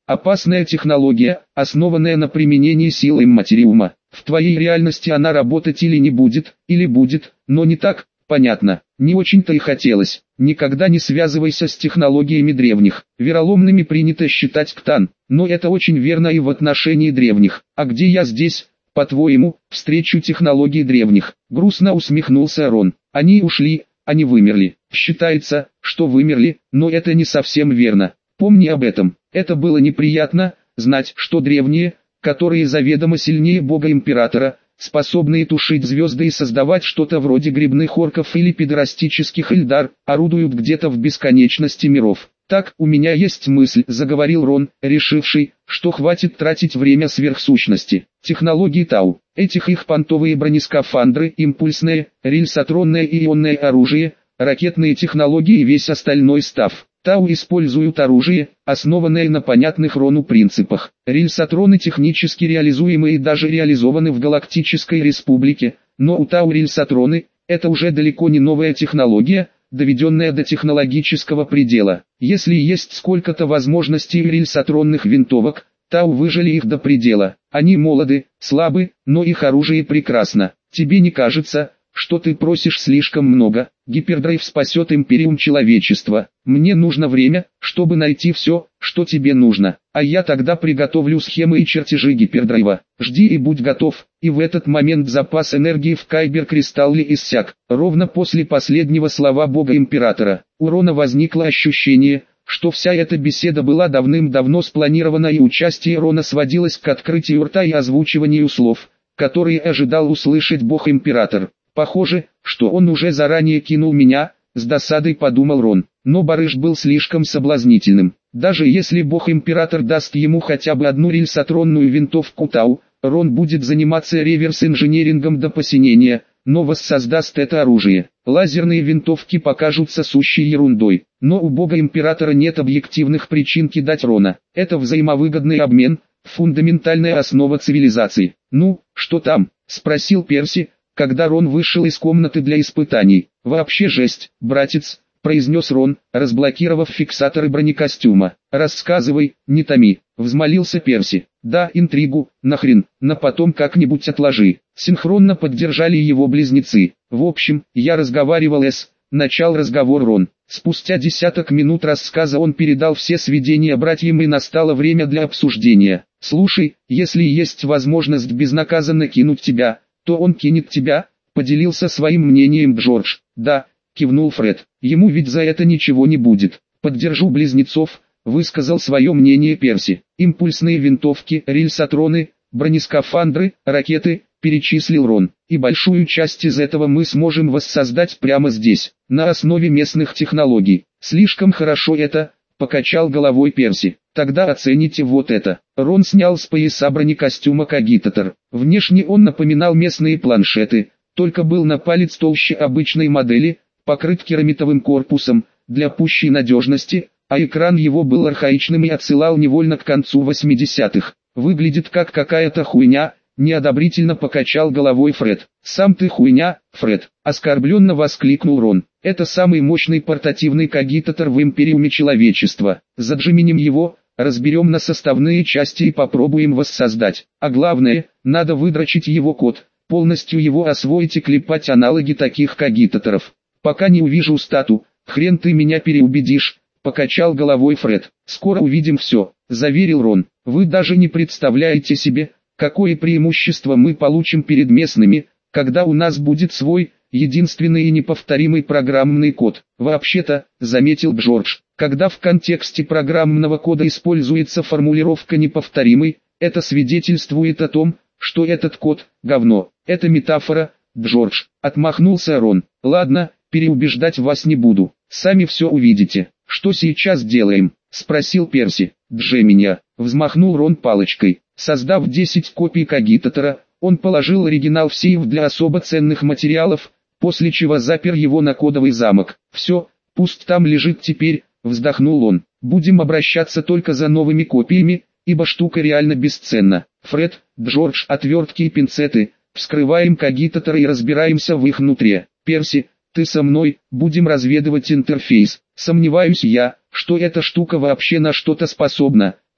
Опасная технология, основанная на применении силы имматериума. В твоей реальности она работать или не будет, или будет, но не так, понятно. Не очень-то и хотелось. Никогда не связывайся с технологиями древних. Вероломными принято считать ктан, но это очень верно и в отношении древних. А где я здесь, по-твоему, встречу технологии древних? Грустно усмехнулся Рон. Они ушли, они вымерли. Считается, что вымерли, но это не совсем верно. Помни об этом. Это было неприятно, знать, что древние, которые заведомо сильнее бога-императора, способные тушить звезды и создавать что-то вроде грибных орков или педерастических эльдар, орудуют где-то в бесконечности миров. «Так, у меня есть мысль», — заговорил Рон, решивший, что хватит тратить время сверхсущности. «Технологии Тау, этих их понтовые бронескафандры, импульсное, рельсотронное и ионное оружие, ракетные технологии и весь остальной став. Тау используют оружие, основанное на понятных Рону принципах. Рельсотроны технически реализуемы и даже реализованы в Галактической Республике, но у Тау рельсотроны – это уже далеко не новая технология, доведенная до технологического предела. Если есть сколько-то возможностей у рельсотронных винтовок, Тау выжили их до предела. Они молоды, слабы, но их оружие прекрасно. Тебе не кажется, что ты просишь слишком много? Гипердрайв спасет империум человечества. Мне нужно время, чтобы найти все, что тебе нужно. А я тогда приготовлю схемы и чертежи гипердрайва. Жди и будь готов. И в этот момент запас энергии в Кайбер-кристалле иссяк. Ровно после последнего слова бога-императора. У Рона возникло ощущение, что вся эта беседа была давным-давно спланирована, и участие Рона сводилось к открытию рта и озвучиванию слов, которые ожидал услышать бог-император. Похоже, что он уже заранее кинул меня, с досадой подумал Рон. Но барыш был слишком соблазнительным. Даже если бог-император даст ему хотя бы одну рельсотронную винтовку Тау, Рон будет заниматься реверс-инженерингом до посинения, но воссоздаст это оружие. Лазерные винтовки покажутся сущей ерундой. Но у бога-императора нет объективных причин кидать Рона. Это взаимовыгодный обмен, фундаментальная основа цивилизации. «Ну, что там?» – спросил Перси, когда Рон вышел из комнаты для испытаний. «Вообще жесть, братец», — произнес Рон, разблокировав фиксаторы бронекостюма. «Рассказывай, не томи», — взмолился Перси. «Да, интригу, нахрен, на потом как-нибудь отложи». Синхронно поддержали его близнецы. «В общем, я разговаривал с...» — начал разговор Рон. Спустя десяток минут рассказа он передал все сведения братьям, и настало время для обсуждения. «Слушай, если есть возможность безнаказанно кинуть тебя, то он кинет тебя», — поделился своим мнением Джордж. «Да», — кивнул Фред, — «ему ведь за это ничего не будет». «Поддержу близнецов», — высказал свое мнение Перси. «Импульсные винтовки, рельсотроны, бронескафандры, ракеты», — перечислил Рон. «И большую часть из этого мы сможем воссоздать прямо здесь, на основе местных технологий». «Слишком хорошо это», — покачал головой Перси. «Тогда оцените вот это». Рон снял с пояса бронекостюма кагитатор. Внешне он напоминал местные планшеты, только был на палец толще обычной модели, покрыт керамитовым корпусом, для пущей надежности, а экран его был архаичным и отсылал невольно к концу восьмидесятых. «Выглядит как какая-то хуйня», — неодобрительно покачал головой Фред. «Сам ты хуйня, Фред», — оскорбленно воскликнул Рон. «Это самый мощный портативный кагитатор в империуме человечества. Заджиминем его, разберем на составные части и попробуем воссоздать. А главное, надо выдрочить его код, полностью его освоить и клепать аналоги таких кагитаторов. Пока не увижу стату, хрен ты меня переубедишь», — покачал головой Фред. «Скоро увидим все», — заверил Рон. «Вы даже не представляете себе, какое преимущество мы получим перед местными, когда у нас будет свой, единственный и неповторимый программный код». «Вообще-то», — заметил Джордж, — «когда в контексте программного кода используется формулировка «неповторимый», это свидетельствует о том, что этот код — говно». «Это метафора, Джордж», — отмахнулся Рон. «Ладно, переубеждать вас не буду, сами все увидите». «Что сейчас делаем?» — спросил Перси. «Джеминя», — взмахнул Рон палочкой. Создав десять копий кагитатора, он положил оригинал в сейф для особо ценных материалов, после чего запер его на кодовый замок. «Все, пусть там лежит теперь», — вздохнул он. «Будем обращаться только за новыми копиями, ибо штука реально бесценна. Фред, Джордж, отвертки и пинцеты, вскрываем кагитаторы и разбираемся в их нутре. Перси, ты со мной, будем разведывать интерфейс». «Сомневаюсь я, что эта штука вообще на что-то способна»,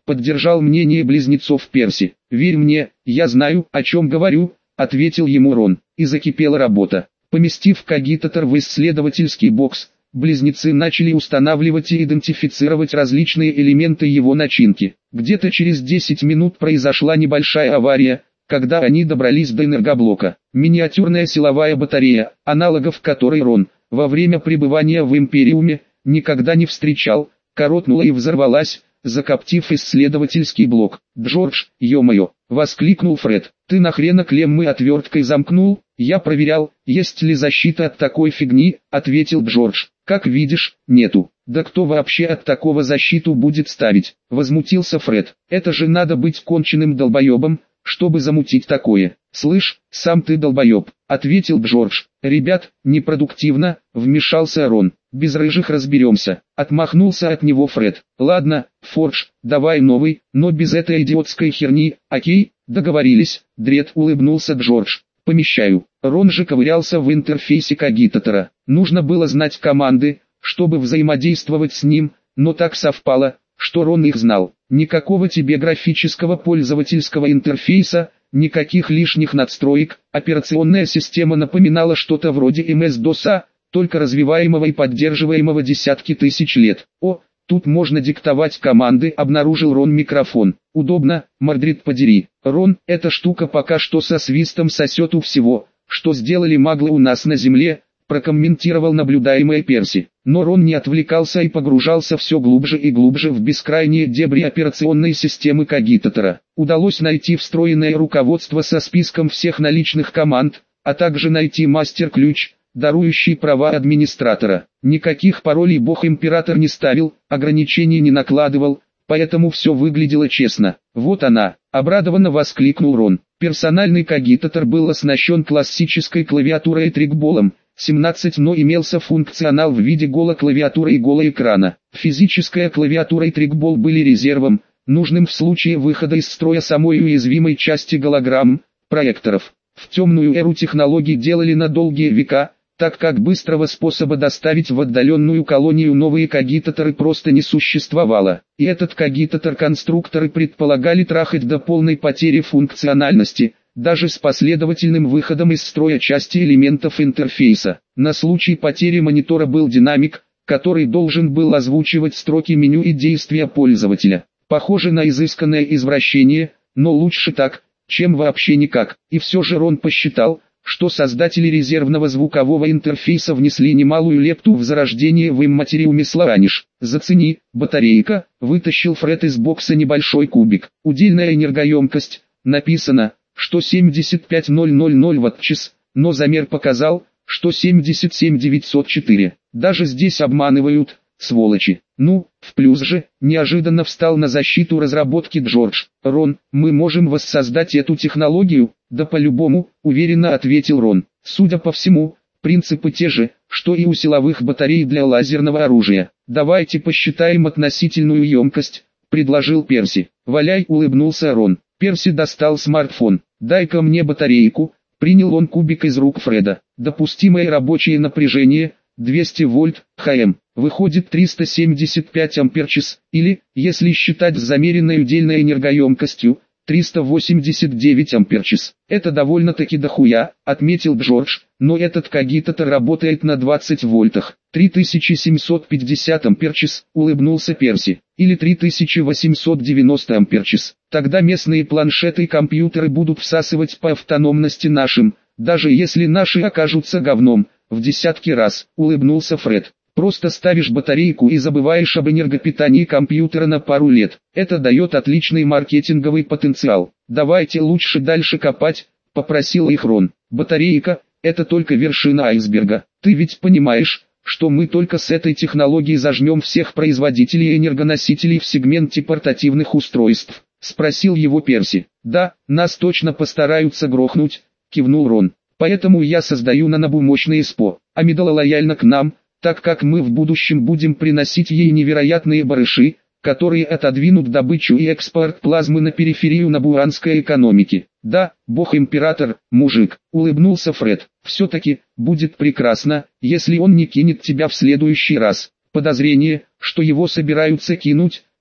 поддержал мнение близнецов Перси. «Верь мне, я знаю, о чем говорю», — ответил ему Рон, и закипела работа. Поместив кагитатор в исследовательский бокс, близнецы начали устанавливать и идентифицировать различные элементы его начинки. Где-то через десять минут произошла небольшая авария, когда они добрались до энергоблока. Миниатюрная силовая батарея, аналогов которой Рон, во время пребывания в Империуме, никогда не встречал, коротнула и взорвалась, закоптив исследовательский блок. «Джордж, ё-моё!» — воскликнул Фред. «Ты нахрена клеммы отверткой замкнул?» «Я проверял, есть ли защита от такой фигни», — ответил Джордж. «Как видишь, нету». «Да кто вообще от такого защиту будет ставить?» — возмутился Фред. «Это же надо быть конченным долбоебом, чтобы замутить такое». «Слышь, сам ты долбоеб», — ответил Джордж. «Ребят, непродуктивно», — вмешался Рон. «Без рыжих разберемся», — отмахнулся от него Фред. «Ладно, Фордж, давай новый, но без этой идиотской херни, окей?» «Договорились», — Дред улыбнулся Джордж. «Помещаю». Рон же ковырялся в интерфейсе кагитатора. Нужно было знать команды, чтобы взаимодействовать с ним, но так совпало, что Рон их знал. Никакого тебе графического пользовательского интерфейса, никаких лишних надстроек, операционная система напоминала что-то вроде эм эс-доса, только развиваемого и поддерживаемого десятки тысяч лет. О, тут можно диктовать команды, обнаружил Рон микрофон. Удобно, Мордрид подери. Рон, эта штука пока что со свистом сосет у всего, что сделали маглы у нас на земле, прокомментировал наблюдаемое Перси. Но Рон не отвлекался и погружался все глубже и глубже в бескрайние дебри операционной системы кагитатора. Удалось найти встроенное руководство со списком всех наличных команд, а также найти мастер-ключ, дарующий права администратора. Никаких паролей бог-император не ставил, ограничений не накладывал, поэтому все выглядело честно. «Вот она!» — обрадованно воскликнул Рон. Персональный кагитатор был оснащен классической клавиатурой и трекболом, семнадцать, но имелся функционал в виде голо-клавиатуры и голо-экрана. Физическая клавиатура и трекбол были резервом, нужным в случае выхода из строя самой уязвимой части голограмм, проекторов. В темную эру технологий делали на долгие века, так как быстрого способа доставить в отдаленную колонию новые кагитаторы просто не существовало. И этот кагитатор конструкторы предполагали трахать до полной потери функциональности, даже с последовательным выходом из строя части элементов интерфейса. На случай потери монитора был динамик, который должен был озвучивать строки меню и действия пользователя. Похоже на изысканное извращение, но лучше так, чем вообще никак. И все же Рон посчитал, что создатели резервного звукового интерфейса внесли немалую лепту в зарождение в имматериуме Слоаниш. «Зацени, батарейка», — вытащил Фред из бокса небольшой кубик. Удельная энергоемкость, написано, что семьдесят пять тысяч ватт-час, но замер показал, что семьдесят семь тысяч девятьсот четыре. Даже здесь обманывают, сволочи. Ну, в плюс же, неожиданно встал на защиту разработки Джордж. «Рон, мы можем воссоздать эту технологию?» «Да по-любому», уверенно ответил Рон. «Судя по всему, принципы те же, что и у силовых батарей для лазерного оружия. Давайте посчитаем относительную емкость», предложил Перси. «Валяй», улыбнулся Рон. Перси достал смартфон. «Дай-ка мне батарейку», принял он кубик из рук Фреда. «Допустимое рабочее напряжение – двести вольт, ХМ. Выходит триста семьдесят пять ампер-час, или, если считать с замеренной удельной энергоемкостью, триста восемьдесят девять ампер-час. Это довольно-таки дохуя», отметил Джордж, «но этот кагитатор работает на двадцати вольтах. три тысячи семьсот пятьдесят ампер-час, улыбнулся Перси, или три тысячи восемьсот девяносто ампер-час. Тогда местные планшеты и компьютеры будут всасывать по автономности нашим, даже если наши окажутся говном, в десятки раз», улыбнулся Фред. «Просто ставишь батарейку и забываешь об энергопитании компьютера на пару лет. Это дает отличный маркетинговый потенциал. Давайте лучше дальше копать», попросил их Рон. «Батарейка – это только вершина айсберга. Ты ведь понимаешь, что мы только с этой технологией зажмем всех производителей энергоносителей в сегменте портативных устройств?» Спросил его Перси. «Да, нас точно постараются грохнуть», кивнул Рон. «Поэтому я создаю на Набу мощный СПО. Амидала лояльна к нам, так как мы в будущем будем приносить ей невероятные барыши, которые отодвинут добычу и экспорт плазмы на периферию набуанской экономики». «Да, бог-император, мужик», улыбнулся Фред. «Все-таки, будет прекрасно, если он не кинет тебя в следующий раз. Подозрение, что его собираются кинуть,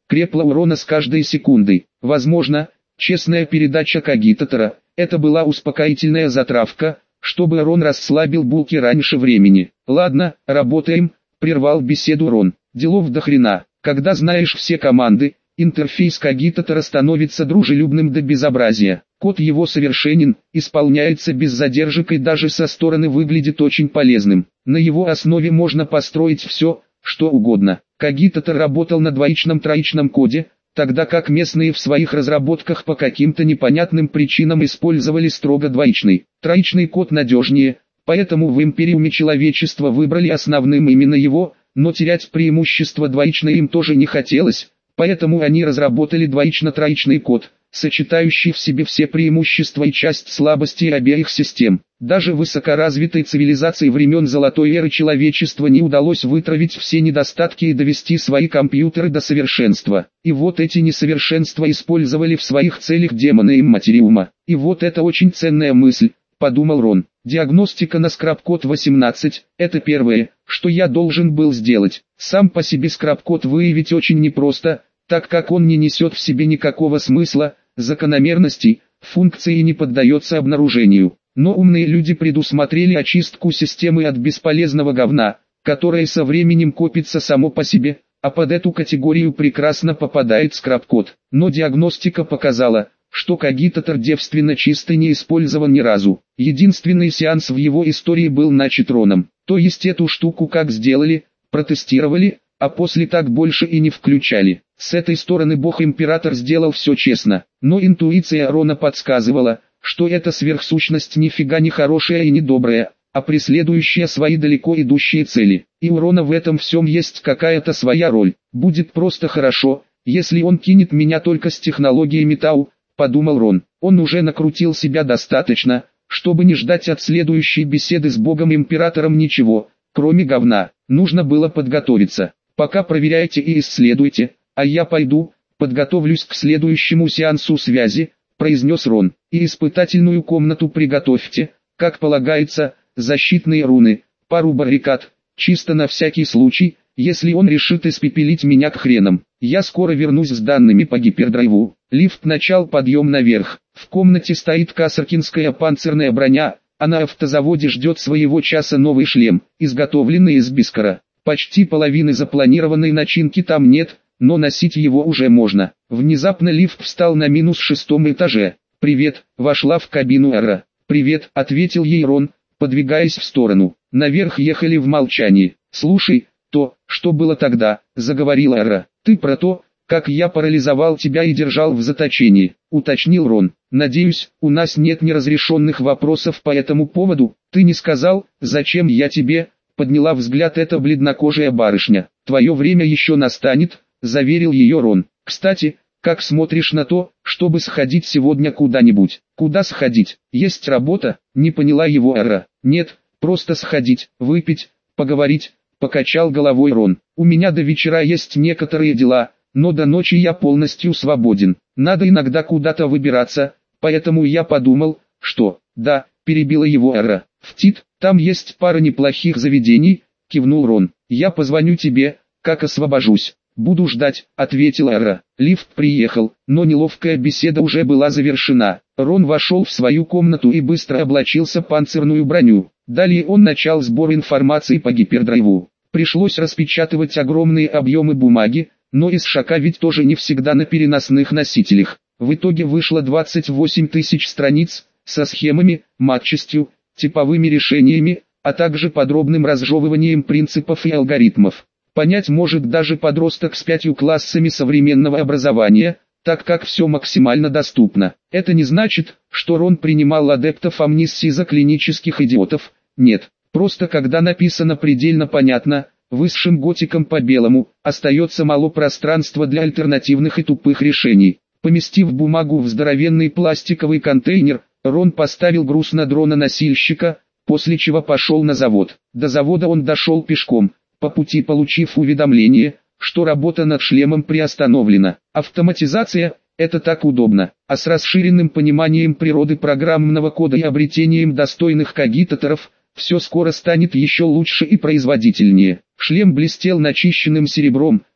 крепла у Рона с каждой секундой. Возможно, честная передача кагитатора – это была успокоительная затравка, чтобы Рон расслабил булки раньше времени. «Ладно, работаем», – прервал беседу Рон. «Делов до хрена. Когда знаешь все команды, интерфейс кагитатора становится дружелюбным до безобразия. Код его совершенен, исполняется без задержек и даже со стороны выглядит очень полезным. На его основе можно построить все, что угодно». Кагитатор работал на двоичном-троичном коде, тогда как местные в своих разработках по каким-то непонятным причинам использовали строго двоичный. Троичный код надежнее, поэтому в Империуме человечества выбрали основным именно его, но терять преимущество двоичной им тоже не хотелось, поэтому они разработали двоично-троичный код, сочетающий в себе все преимущества и часть слабостей обеих систем. Даже высокоразвитой цивилизации времен Золотой эры человечества не удалось вытравить все недостатки и довести свои компьютеры до совершенства. И вот эти несовершенства использовали в своих целях демоны Имматериума. И вот это очень ценная мысль, подумал Рон. Диагностика на скрабкод восемнадцать – это первое, что я должен был сделать. Сам по себе скрабкод выявить очень непросто, так как он не несет в себе никакого смысла, закономерностей, функций и не поддается обнаружению. Но умные люди предусмотрели очистку системы от бесполезного говна, которое со временем копится само по себе, а под эту категорию прекрасно попадает скрабкод. Но диагностика показала, что кагитатор девственно чистый не использован ни разу. Единственный сеанс в его истории был начат Роном. То есть эту штуку как сделали, протестировали, а после так больше и не включали. С этой стороны бог-император сделал все честно, но интуиция Рона подсказывала, что эта сверхсущность нифига не хорошая и не добрая, а преследующая свои далеко идущие цели. И у Рона в этом всем есть какая-то своя роль. Будет просто хорошо, если он кинет меня только с технологиями Тау, подумал Рон. Он уже накрутил себя достаточно, чтобы не ждать от следующей беседы с богом-императором ничего, кроме говна. Нужно было подготовиться. Пока проверяйте и исследуйте, а я пойду, подготовлюсь к следующему сеансу связи, произнес Рон. И испытательную комнату приготовьте, как полагается, защитные руны, пару баррикад, чисто на всякий случай, если он решит испепелить меня к хренам. Я скоро вернусь с данными по гипердрайву. Лифт начал подъем наверх. В комнате стоит касаркинская панцирная броня, а на автозаводе ждет своего часа новый шлем, изготовленный из бискара. Почти половины запланированной начинки там нет, но носить его уже можно. Внезапно лифт встал на минус шестом этаже. «Привет», вошла в кабину Эра. «Привет», ответил ей Рон, подвигаясь в сторону. Наверх ехали в молчании. «Слушай, то, что было тогда», заговорила Эра. «Ты про то, как я парализовал тебя и держал в заточении», уточнил Рон. «Надеюсь, у нас нет неразрешенных вопросов по этому поводу. Ты не сказал, зачем я тебе?» Подняла взгляд эта бледнокожая барышня. «Твое время еще настанет», заверил ее Рон. «Кстати, как смотришь на то, чтобы сходить сегодня куда-нибудь?» «Куда сходить? Есть работа?» Не поняла его Эра. «Нет, просто сходить, выпить, поговорить», покачал головой Рон. «У меня до вечера есть некоторые дела, но до ночи я полностью свободен. Надо иногда куда-то выбираться, поэтому я подумал, что...» «Да», перебила его Эра. «В Тит, там есть пара неплохих заведений», кивнул Рон. «Я позвоню тебе, как освобожусь». «Буду ждать», — ответила Эра. Лифт приехал, но неловкая беседа уже была завершена. Рон вошел в свою комнату и быстро облачился в панцирную броню. Далее он начал сбор информации по гипердрайву. Пришлось распечатывать огромные объемы бумаги, но из шака ведь тоже не всегда на переносных носителях. В итоге вышло двадцать восемь тысяч страниц, со схемами, матчастью, типовыми решениями, а также подробным разжевыванием принципов и алгоритмов. Понять может даже подросток с пятью классами современного образования, так как все максимально доступно. Это не значит, что Рон принимал адептов амнистии за клинических идиотов, нет. Просто когда написано предельно понятно, высшим готиком по-белому, остается мало пространства для альтернативных и тупых решений. Поместив бумагу в здоровенный пластиковый контейнер, Рон поставил груз на дрона-носильщика, после чего пошел на завод. До завода он дошел пешком, по пути получив уведомление, что работа над шлемом приостановлена. Автоматизация – это так удобно, а с расширенным пониманием природы программного кода и обретением достойных кагитаторов, все скоро станет еще лучше и производительнее. Шлем блестел начищенным серебром,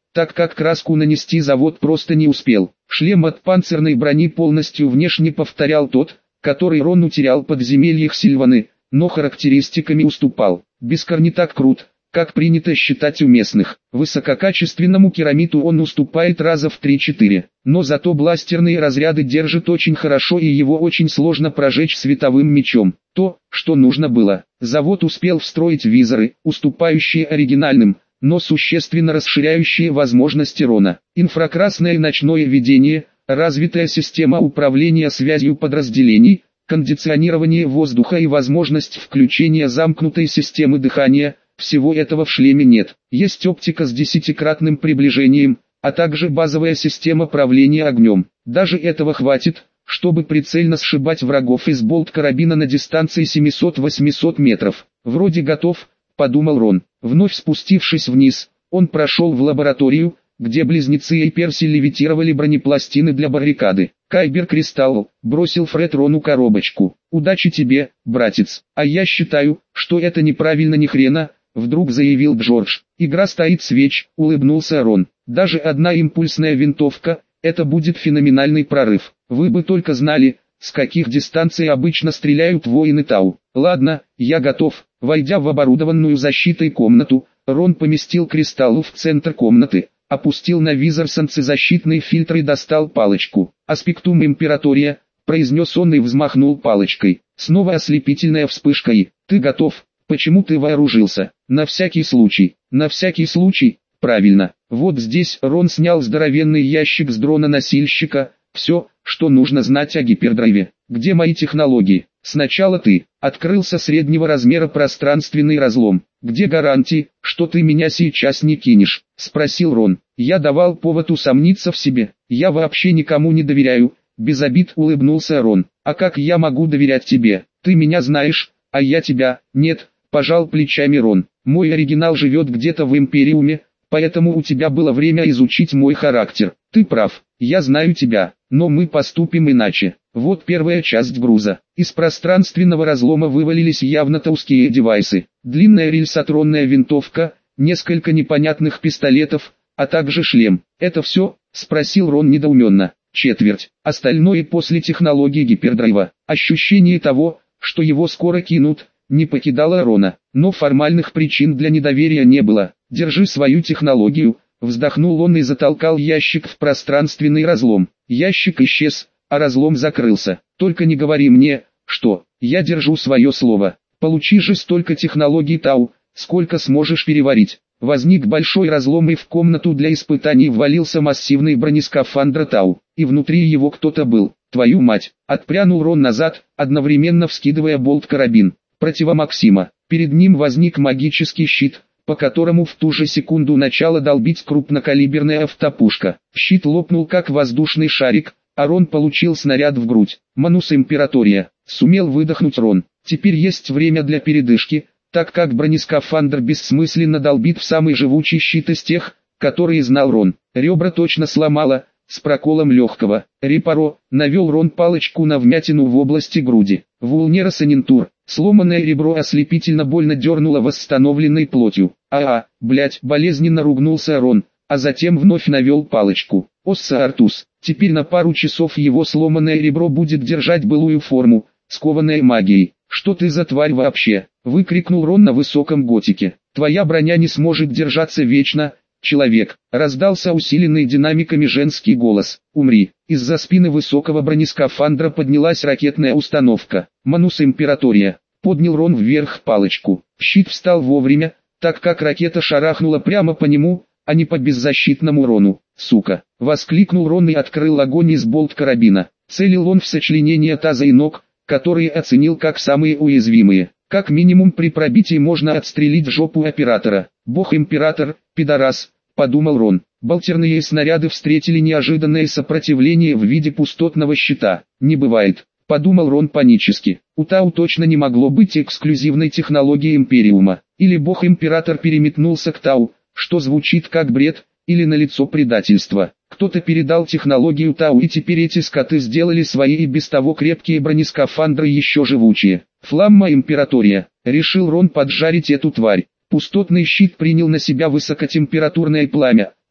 так как краску нанести завод просто не успел. Шлем от панцирной брони полностью внешне повторял тот, который Рон утерял в подземельях Сильваны, но характеристиками уступал. Бескар не так крут, как принято считать у местных. Высококачественному керамиту он уступает раза в три-четыре, но зато бластерные разряды держит очень хорошо и его очень сложно прожечь световым мечом. То, что нужно было. Завод успел встроить визоры, уступающие оригинальным, но существенно расширяющие возможности Рона. Инфракрасное ночное видение, развитая система управления связью подразделений, кондиционирование воздуха и возможность включения замкнутой системы дыхания – всего этого в шлеме нет. Есть оптика с десятикратным приближением, а также базовая система правления огнем. Даже этого хватит, чтобы прицельно сшибать врагов из болт-карабина на дистанции семьсот-восемьсот метров. «Вроде готов», — подумал Рон. Вновь спустившись вниз, он прошел в лабораторию, где близнецы и Перси левитировали бронепластины для баррикады. «Кайбер Кристалл», — бросил Фред Рону коробочку. «Удачи тебе, братец. А я считаю, что это неправильно ни хрена», — вдруг заявил Джордж. «Игра стоит свеч», — улыбнулся Рон. «Даже одна импульсная винтовка — это будет феноменальный прорыв. Вы бы только знали, с каких дистанций обычно стреляют воины Тау. Ладно, я готов». Войдя в оборудованную защитой комнату, Рон поместил кристаллу в центр комнаты, опустил на визор солнцезащитный фильтр и достал палочку. «Аспектум императория», — произнес он и взмахнул палочкой. Снова ослепительная вспышка и «Ты готов? Почему ты вооружился?» «На всякий случай». «На всякий случай?» «Правильно. Вот здесь». Рон снял здоровенный ящик с дрона-носильщика. «Все, что нужно знать о гипердрайве. Где мои технологии?» «Сначала ты». Открылся среднего размера пространственный разлом. «Где гарантии, что ты меня сейчас не кинешь?» — спросил Рон. «Я давал повод усомниться в себе. Я вообще никому не доверяю». Без обид улыбнулся Рон. «А как я могу доверять тебе? Ты меня знаешь, а я тебя, нет», — пожал плечами Рон. «Мой оригинал живет где-то в Империуме, поэтому у тебя было время изучить мой характер. Ты прав, я знаю тебя, но мы поступим иначе». Вот первая часть груза. Из пространственного разлома вывалились явно толстые девайсы. Длинная рельсотронная винтовка, несколько непонятных пистолетов, а также шлем. «Это все?» — спросил Рон недоуменно. «Четверть. Остальное после технологии гипердрайва». Ощущение того, что его скоро кинут, не покидало Рона. Но формальных причин для недоверия не было. «Держи свою технологию», — вздохнул он и затолкал ящик в пространственный разлом. Ящик исчез, а разлом закрылся. «Только не говори мне, что я держу свое слово. Получи же столько технологий Тау, сколько сможешь переварить». Возник большой разлом и в комнату для испытаний ввалился массивный бронескафандр Тау. И внутри его кто-то был. «Твою мать!» — отпрянул Рон назад, одновременно вскидывая болт-карабин. Противомаксима. Перед ним возник магический щит, по которому в ту же секунду начала долбить крупнокалиберная автопушка. Щит лопнул как воздушный шарик, а Рон получил снаряд в грудь. «Манус Императория», — сумел выдохнуть Рон. «Теперь есть время для передышки, так как бронескафандр бессмысленно долбит в самый живучий щит из тех, которые знал Рон. Ребра точно сломало, с проколом легкого. Репаро», — навел Рон палочку на вмятину в области груди. «Вулнера Санинтур». Сломанное ребро ослепительно больно дернуло восстановленной плотью. «А-а, блять», — болезненно ругнулся Рон, а затем вновь навел палочку. «Осса Артус». Теперь на пару часов его сломанное ребро будет держать былую форму, скованное магией. «Что ты за тварь вообще?» — выкрикнул Рон на высоком готике. «Твоя броня не сможет держаться вечно, человек!» — раздался усиленный динамиками женский голос. «Умри!» Из-за спины высокого бронескафандра поднялась ракетная установка. «Манус Императория!» — поднял Рон вверх палочку. Щит встал вовремя, так как ракета шарахнула прямо по нему, а не по беззащитному Рону. «Сука!» — воскликнул Рон и открыл огонь из болт-карабина. Целил он в сочленение таза и ног, которые оценил как самые уязвимые. Как минимум при пробитии можно отстрелить жопу оператора. «Бог-император, пидорас», — подумал Рон. Болтерные снаряды встретили неожиданное сопротивление в виде пустотного щита. «Не бывает», — подумал Рон панически. У Тау точно не могло быть эксклюзивной технологии Империума. Или Бог-император переметнулся к Тау, что звучит как бред, или налицо предательство. Кто-то передал технологию Тау, и теперь эти скоты сделали свои и без того крепкие бронескафандры еще живучие. «Фламма Императория», — решил Рон поджарить эту тварь. Пустотный щит принял на себя высокотемпературное пламя,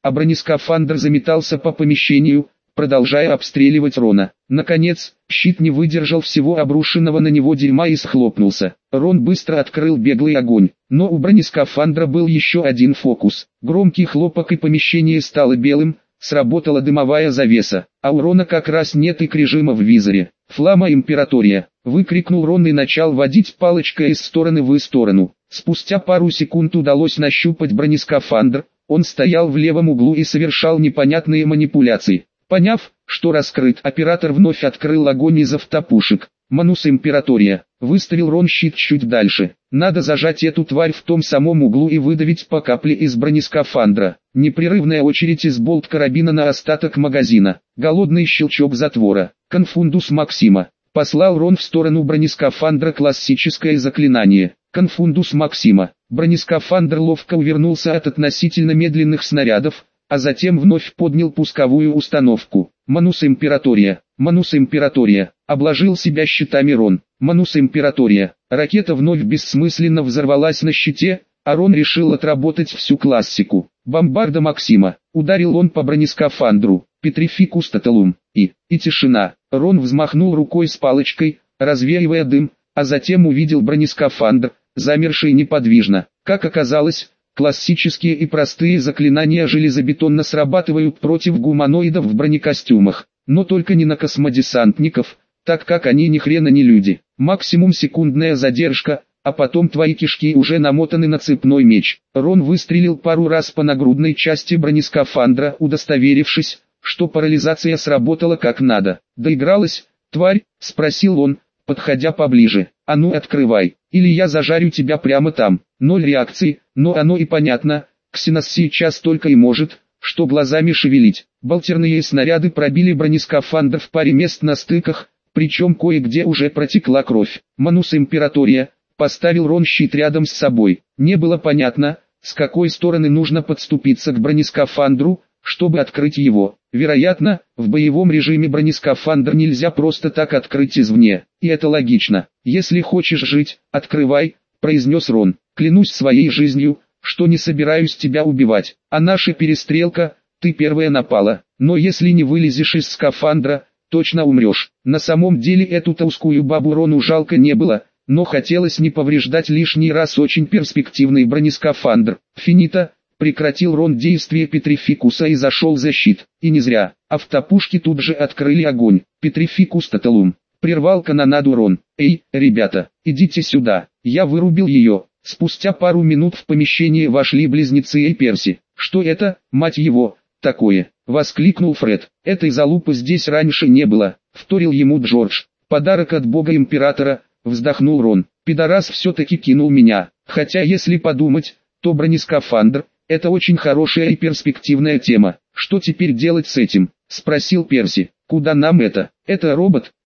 а бронескафандр заметался по помещению, продолжая обстреливать Рона. Наконец, щит не выдержал всего обрушенного на него дерьма и схлопнулся. Рон быстро открыл беглый огонь, но у бронескафандра был еще один фокус. Громкий хлопок, и помещение стало белым, сработала дымовая завеса, а у Рона как раз нет ик режима в визоре. «Флама Императория!» — выкрикнул Рон и начал водить палочкой из стороны в сторону. Спустя пару секунд удалось нащупать бронескафандр, он стоял в левом углу и совершал непонятные манипуляции. Поняв, что раскрыт, оператор вновь открыл огонь из автопушек. «Манус Императория!» — выставил Рон щит чуть дальше. «Надо зажать эту тварь в том самом углу и выдавить по капле из бронескафандра». Непрерывная очередь из болт-карабина на остаток магазина. Голодный щелчок затвора. «Конфундус Максима!» — послал Рон в сторону бронескафандра классическое заклинание. «Конфундус Максима». Бронескафандр ловко увернулся от относительно медленных снарядов, а затем вновь поднял пусковую установку. «Манус Императория! Манус Императория!» — обложил себя щитами Рон. «Манус Императория!» Ракета вновь бессмысленно взорвалась на щите, а Рон решил отработать всю классику. «Бомбарда Максима!» — ударил он по бронескафандру. «Петрификус Тоталум!» И, и тишина. Рон взмахнул рукой с палочкой, развеивая дым, а затем увидел бронескафандр, замерший неподвижно. Как оказалось, классические и простые заклинания железобетонно срабатывают против гуманоидов в бронекостюмах, но только не на космодесантников, так как они ни хрена не люди. Максимум секундная задержка, а потом твои кишки уже намотаны на цепной меч. Рон выстрелил пару раз по нагрудной части бронескафандра, удостоверившись, что парализация сработала как надо. «Доигралась, тварь?» — спросил он, подходя поближе. «А ну открывай, или я зажарю тебя прямо там». Ноль реакции, но оно и понятно, Ксенос сейчас только и может, что глазами шевелить. Болтерные снаряды пробили бронескафандр в паре мест на стыках, причем кое-где уже протекла кровь. «Манус Императория!» — поставил Рон щит рядом с собой. Не было понятно, с какой стороны нужно подступиться к бронескафандру, чтобы открыть его. Вероятно, в боевом режиме бронескафандр нельзя просто так открыть извне. И это логично. «Если хочешь жить, открывай», — произнес Рон. «Клянусь своей жизнью, что не собираюсь тебя убивать. А наша перестрелка, ты первая напала. Но если не вылезешь из скафандра, точно умрешь». На самом деле эту толстую бабу Рону жалко не было, но хотелось не повреждать лишний раз очень перспективный бронескафандр. «Финита», — прекратил Рон действие Петрификуса и зашел за щит. И не зря. Автопушки тут же открыли огонь. «Петрификус Тоталум», — прервал канонаду Рон. «Эй, ребята, идите сюда». Я вырубил ее. Спустя пару минут в помещение вошли близнецы и Перси. «Что это, мать его, такое?» — воскликнул Фред. «Этой залупы здесь раньше не было», — вторил ему Джордж. «Подарок от бога императора», — вздохнул Рон. «Пидорас все-таки кинул меня. Хотя если подумать, то бронескафандр — это очень хорошая и перспективная тема. Что теперь делать с этим?» — спросил Перси. «Куда нам это? Это робот?»